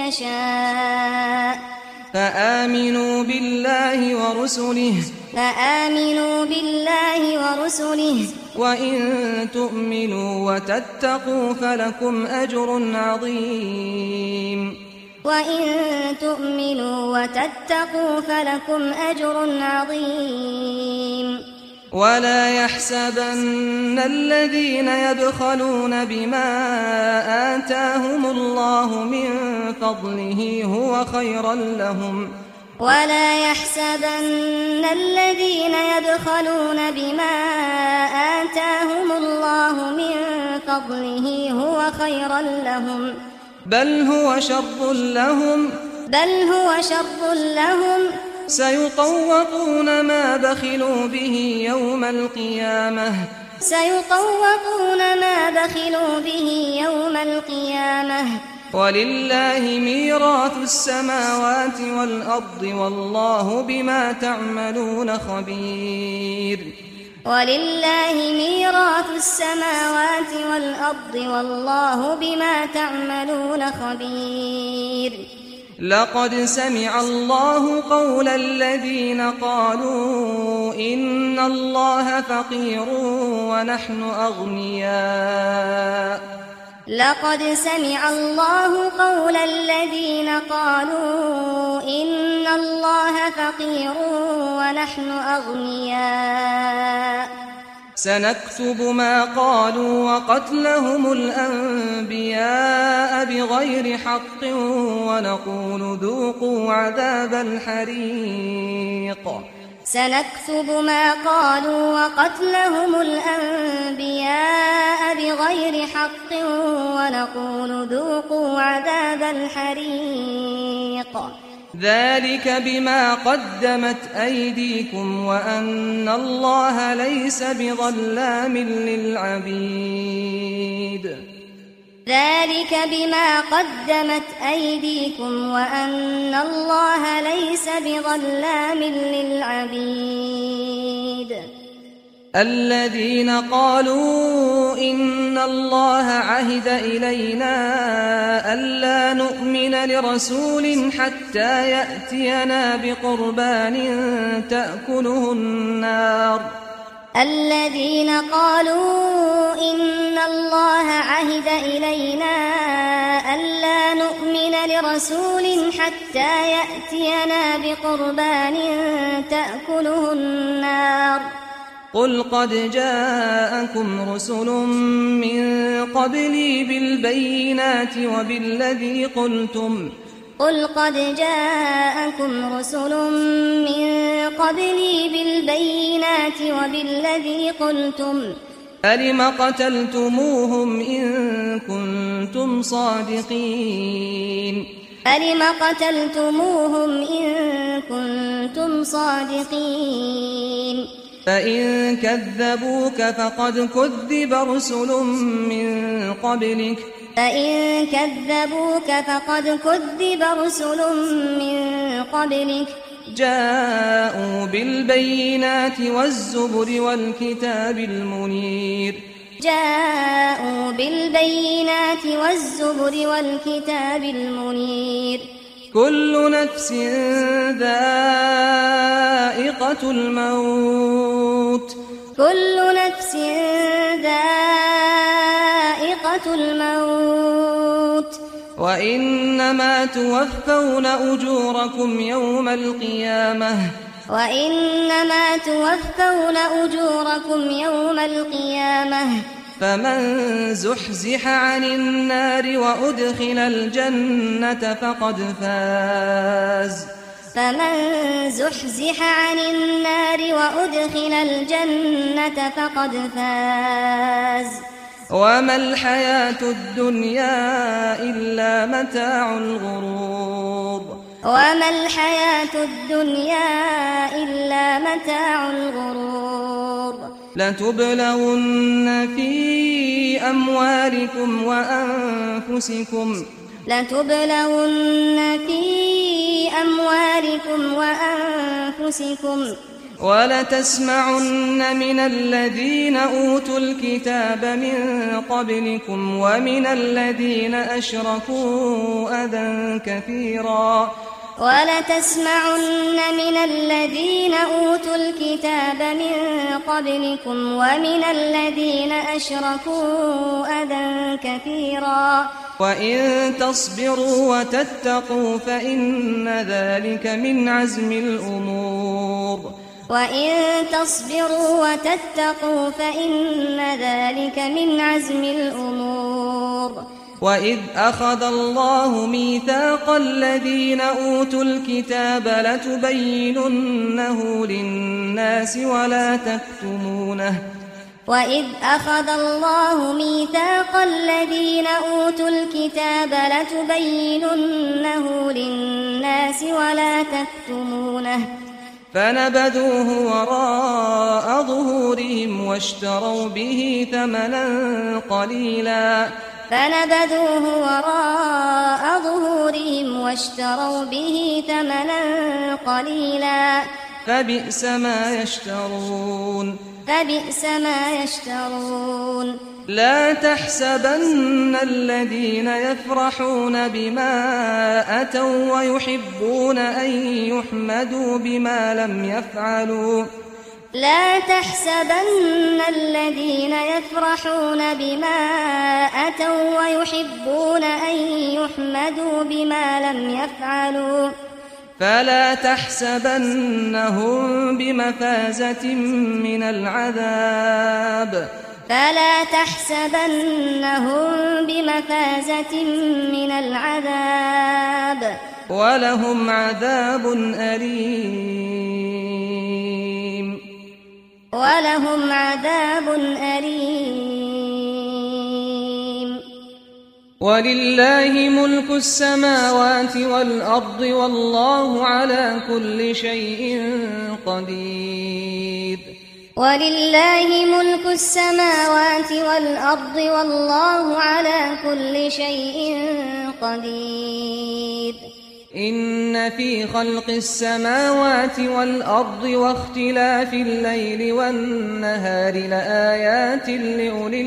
يشاء فآمنوا بالله ورسله فآمنوا بالله ورسله وإن تؤمنوا وتتقوا فلكم أجر عظيم وإن تؤمنوا وتتقوا فلكم أجر عظيم. ولا يحسبن الذين يبخلون بما آتاهم الله من فضله هو خيرا لهم ولا يحسبن الذين يبخلون بما آتاهم الله من فضله هو خيرا لهم بل هو شر لهم بل هو شر لهم سيطوقون ما بخلوا به يوم القيامة سيطوقون ما بخلوا به يوم القيامة ولله ميراث السماوات والأرض والله بما تعملون خبير ولله ميراث السماوات والأرض والله بما تعملون خبير. لقد سمع الله قول الذين قالوا إن الله فقير ونحن أغنياء لقد سمع الله قول الذين قالوا إن الله فقير ونحن أغنياء سنكتب ما قالوا وقتلهم الأنبياء بغير حق ونقول ذوقوا عذاب الحريق سنكتب ما قالوا وقتلهم الأنبياء بغير حق ونقول ذوقوا عذاب الحريق ذلك بما قدمت أيديكم وأن الله ليس بظلام للعبيد ذلك بما قدمت أيديكم وأن الله ليس بظلام للعبيد الذين قالوا إن الله عهد إلينا ألا نؤمن لرسول حتى يأتينا بقربان تأكله النار الذين قالوا إن الله عهد إلينا ألا نؤمن لرسول حتى يأتينا بقربان تأكله النار قل قد جاءكم رسل من قبلي بالبينات وبالذي قلتم قل قد جاءكم رسل من قبلي بالبينات وبالذي قلتم فلم قتلتموهم إن كنتم صادقين فلم قتلتموهم إن كنتم صادقين فإن كذبوك فقد كذب رسل من قبلك فإن كذبوك فقد كذب رسل من قبلك جاءوا بالبينات والزبر والكتاب المنير جاءوا بالبينات والزبر والكتاب المنير كل نفس ذائقة الموت كل نفس ذائقة الموت وإنما توفون أجوركم يوم القيامة وإنما توفون أجوركم يوم القيامة فمن زحزح عن النار وأدخل الجنة فقد فاز فمن زحزح عن النار وأدخل الجنة فقد فاز وما الحياة الدنيا إلا متاع الغرور وما الحياة الدنيا إلا متاع الغرور لتبلغن في أموالكم وأنفسكم لتبلغن في أموالكم وأنفسكم ولتسمعن من الذين أوتوا الكتاب من قبلكم ومن الذين أشركوا أذى كثيرا ولتسمعن من الذين أوتوا الكتاب من قبلكم ومن الذين أشركوا أذى كثيرا وإن تصبروا وتتقوا فإن ذلك من عزم الأمور وإن تصبروا وتتقوا فإن ذلك من عزم الأمور وإذ أخذ الله ميثاق الذين أوتوا الكتاب لتبيننه للناس ولا تكتمونه وإذ أخذ الله ميثاق الذين أوتوا الكتاب لتبيننه للناس ولا تكتمونه فنبذوه وراء ظهورهم واشتروا به ثمنا قليلا فنبذوه وراء ظهورهم واشتروا به ثمنا قليلا فبئس ما يشترون فبئس ما يشترون لا تحسبن الذين يفرحون بما أتوا ويحبون أن يحمدوا بما لم يفعلوا لا تحسبن الذين يفرحون بما أتوا ويحبون أن يحمدوا بما لم يفعلوا فلا تحسبنهم بمفازة من العذاب فلا تحسبنهم بمفازة من العذاب ولهم عذاب أليم ولهم عذاب أليم ولله ملك السماوات والأرض والله على كل شيء قدير ولله ملك السماوات والأرض والله على كل شيء قدير إن في خلق السماوات والأرض واختلاف الليل والنهار لآيات لأولي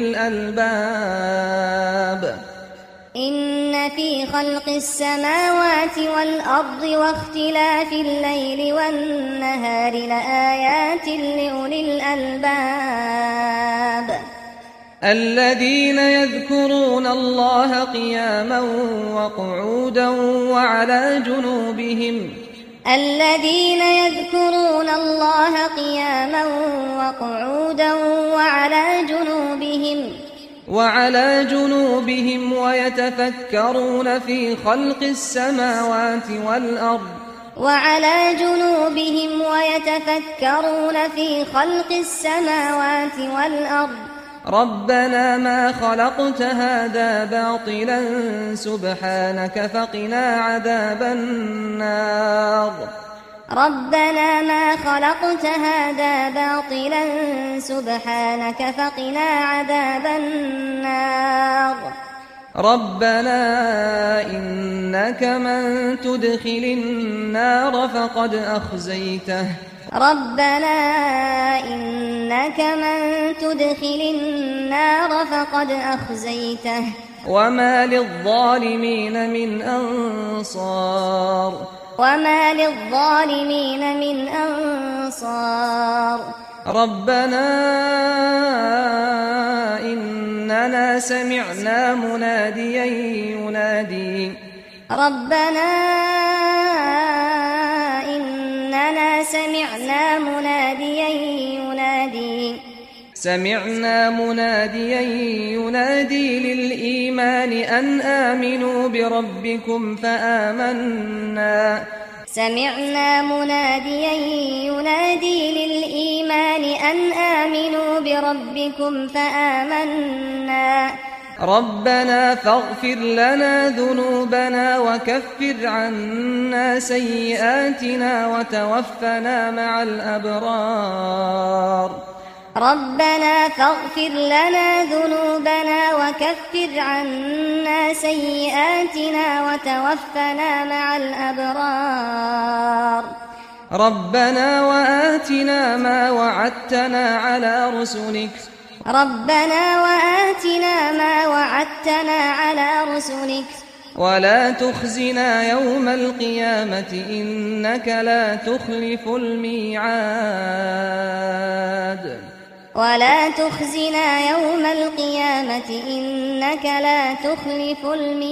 الألباب إن في خلق السماوات والأرض واختلاف الليل والنهار لآيات لأولي الألباب الذين يذكرون الله قياما وقعودا وعلى جنوبهم الذين يذكرون الله قياما وقعودا وعلى جنوبهم وعلى جنوبهم ويتفكرون في خلق السماوات والأرض وعلى جنوبهم ويتفكرون في خلق السماوات والأرض ربنا ما خلقت هذا باطلا سبحانك فقنا عذاب النار ربنا ما خلقت هذا باطلا سبحانك فقنا عذاب النار ربنا إنك من تدخل النار فقد أخزيته ربنا إنك من تدخل النار فقد أخزيته وما للظالمين من أنصار وما للظالمين من أنصار ربنا إننا سمعنا مناديا ينادي ربنا إننا سمعنا مناديا ينادي سمعنا مناديا ينادي للإيمان أن آمنوا بربكم فآمنا سمعنا مناديا ينادي للإيمان أن آمنوا بربكم فآمنا ربنا فاغفر لنا ذنوبنا وكفر عنا سيئاتنا وتوفنا مع الأبرار ربنا فاغفر لنا ذنوبنا وكفر عنا سيئاتنا وتوفنا مع الأبرار ربنا وآتنا ما وعدتنا على رسلك ربنا وآتنا ما وعدتنا على رسلك ولا تخزنا يوم القيامة إنك لا تخلف الميعاد ولا تخزنا يوم القيامة إنك لا تخلف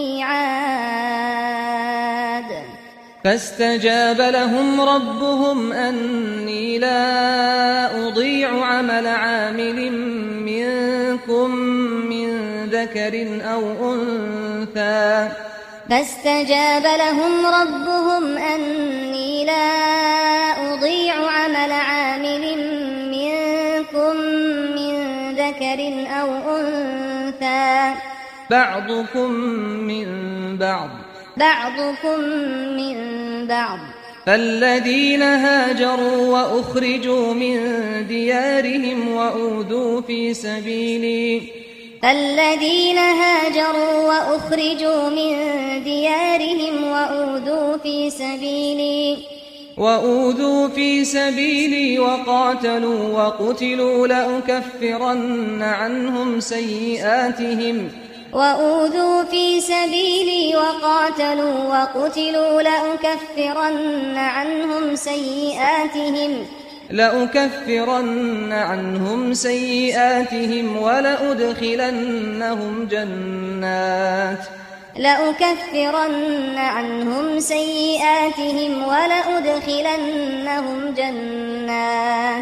الميعاد فاستجاب لهم ربهم أني لا أضيع عمل عامل منكم من ذكر أو أنثى فاستجاب لهم ربهم أني لا أضيع عمل عامل منكم من ذكر أو أنثى بعضكم من بعض بعضكم من بعض فالذين هاجروا وأخرجوا من ديارهم وأوذوا في سبيلي فالذين هاجروا وأخرجوا من ديارهم وأوذوا في سبيلي وأوذوا في سبيلي وقاتلوا وقتلوا لأكفرن عنهم سيئاتهم وأوذوا في سبيلي وقاتلوا وقتلوا لأكفرن عنهم سيئاتهم لأكفرن عنهم سيئاتهم ولأدخلنهم جنات لأكفرن عنهم سيئاتهم ولأدخلنهم جنات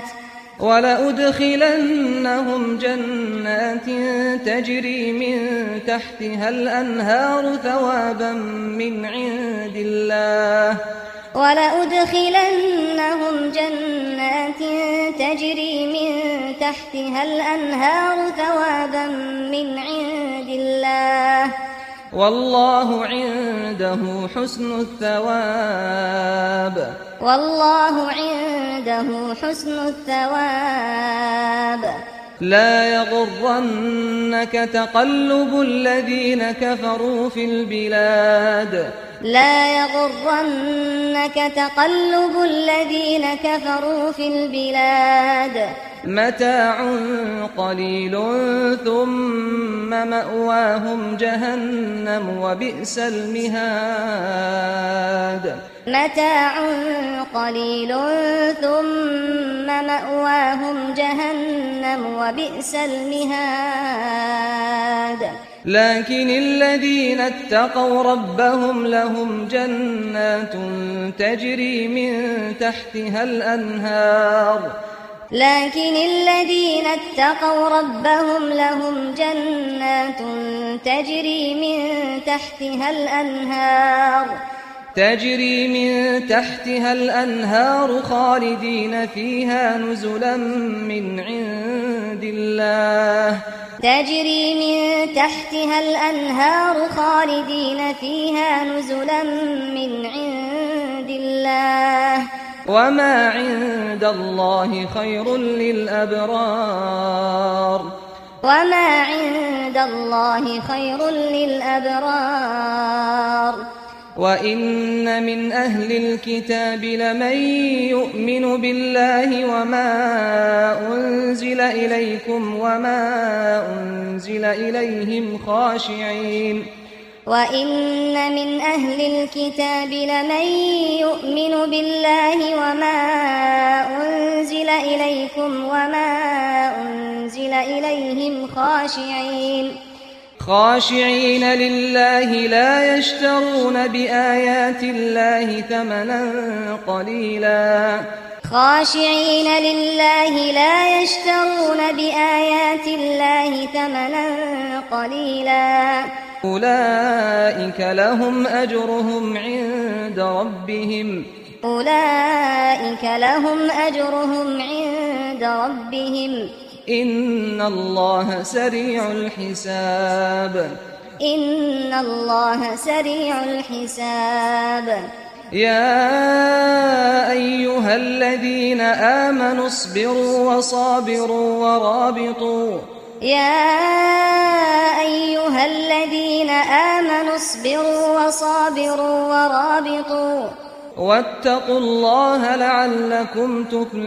ولأدخلنهم جنات تجري من تحتها الأنهار ثوابا من عند الله ولأدخلنهم جنات تجري من تحتها الأنهار ثوابا من عند الله والله عنده حسن الثواب والله عنده حسن الثواب لا يغرنك تقلب الذين كفروا في البلاد لا يغرنك تقلب الذين كفروا في البلاد متاع قليل ثم مأواهم جهنم وبئس المهاد متاع قليل ثم مأواهم جهنم وبئس المهاد لكن الذين اتقوا ربهم لهم جنات تجري من تحتها الأنهار لكن الذين اتقوا ربهم لهم جنات تجري من تحتها الأنهار تجري من تحتها الأنهار خالدين فيها نزلا من عند الله تجري من تحتها الأنهار خالدين فيها نزلا من عند الله وما عند الله خير للأبرار وما عند الله خير للأبرار وإن من أهل الكتاب لمن يؤمن بالله وما أنزل إليكم وما أنزل إليهم خاشعين وإن من أهل الكتاب لمن يؤمن بالله وما أنزل إليكم وما أنزل إليهم خاشعين خاشعين لله لا يشترون بآيات الله ثمنا قليلا خاشعين لله لا يشترون بآيات الله ثمنا قليلا أولئك لهم أجرهم عند ربهم أولئك لهم أجرهم عند ربهم إن الله سريع الحساب إن الله سريع الحساب يا أيها الذين آمنوا اصبروا وصابروا ورابطوا يا أيها الذين آمنوا اصبروا وصابروا ورابطوا واتقوا الله لعلكم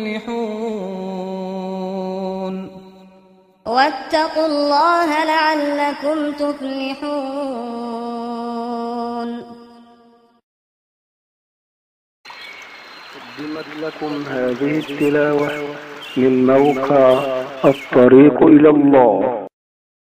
تفلحون واتقوا الله لعلكم تفلحون. قدمت لكم هذه التلاوة من موقع الطريق إلى الله.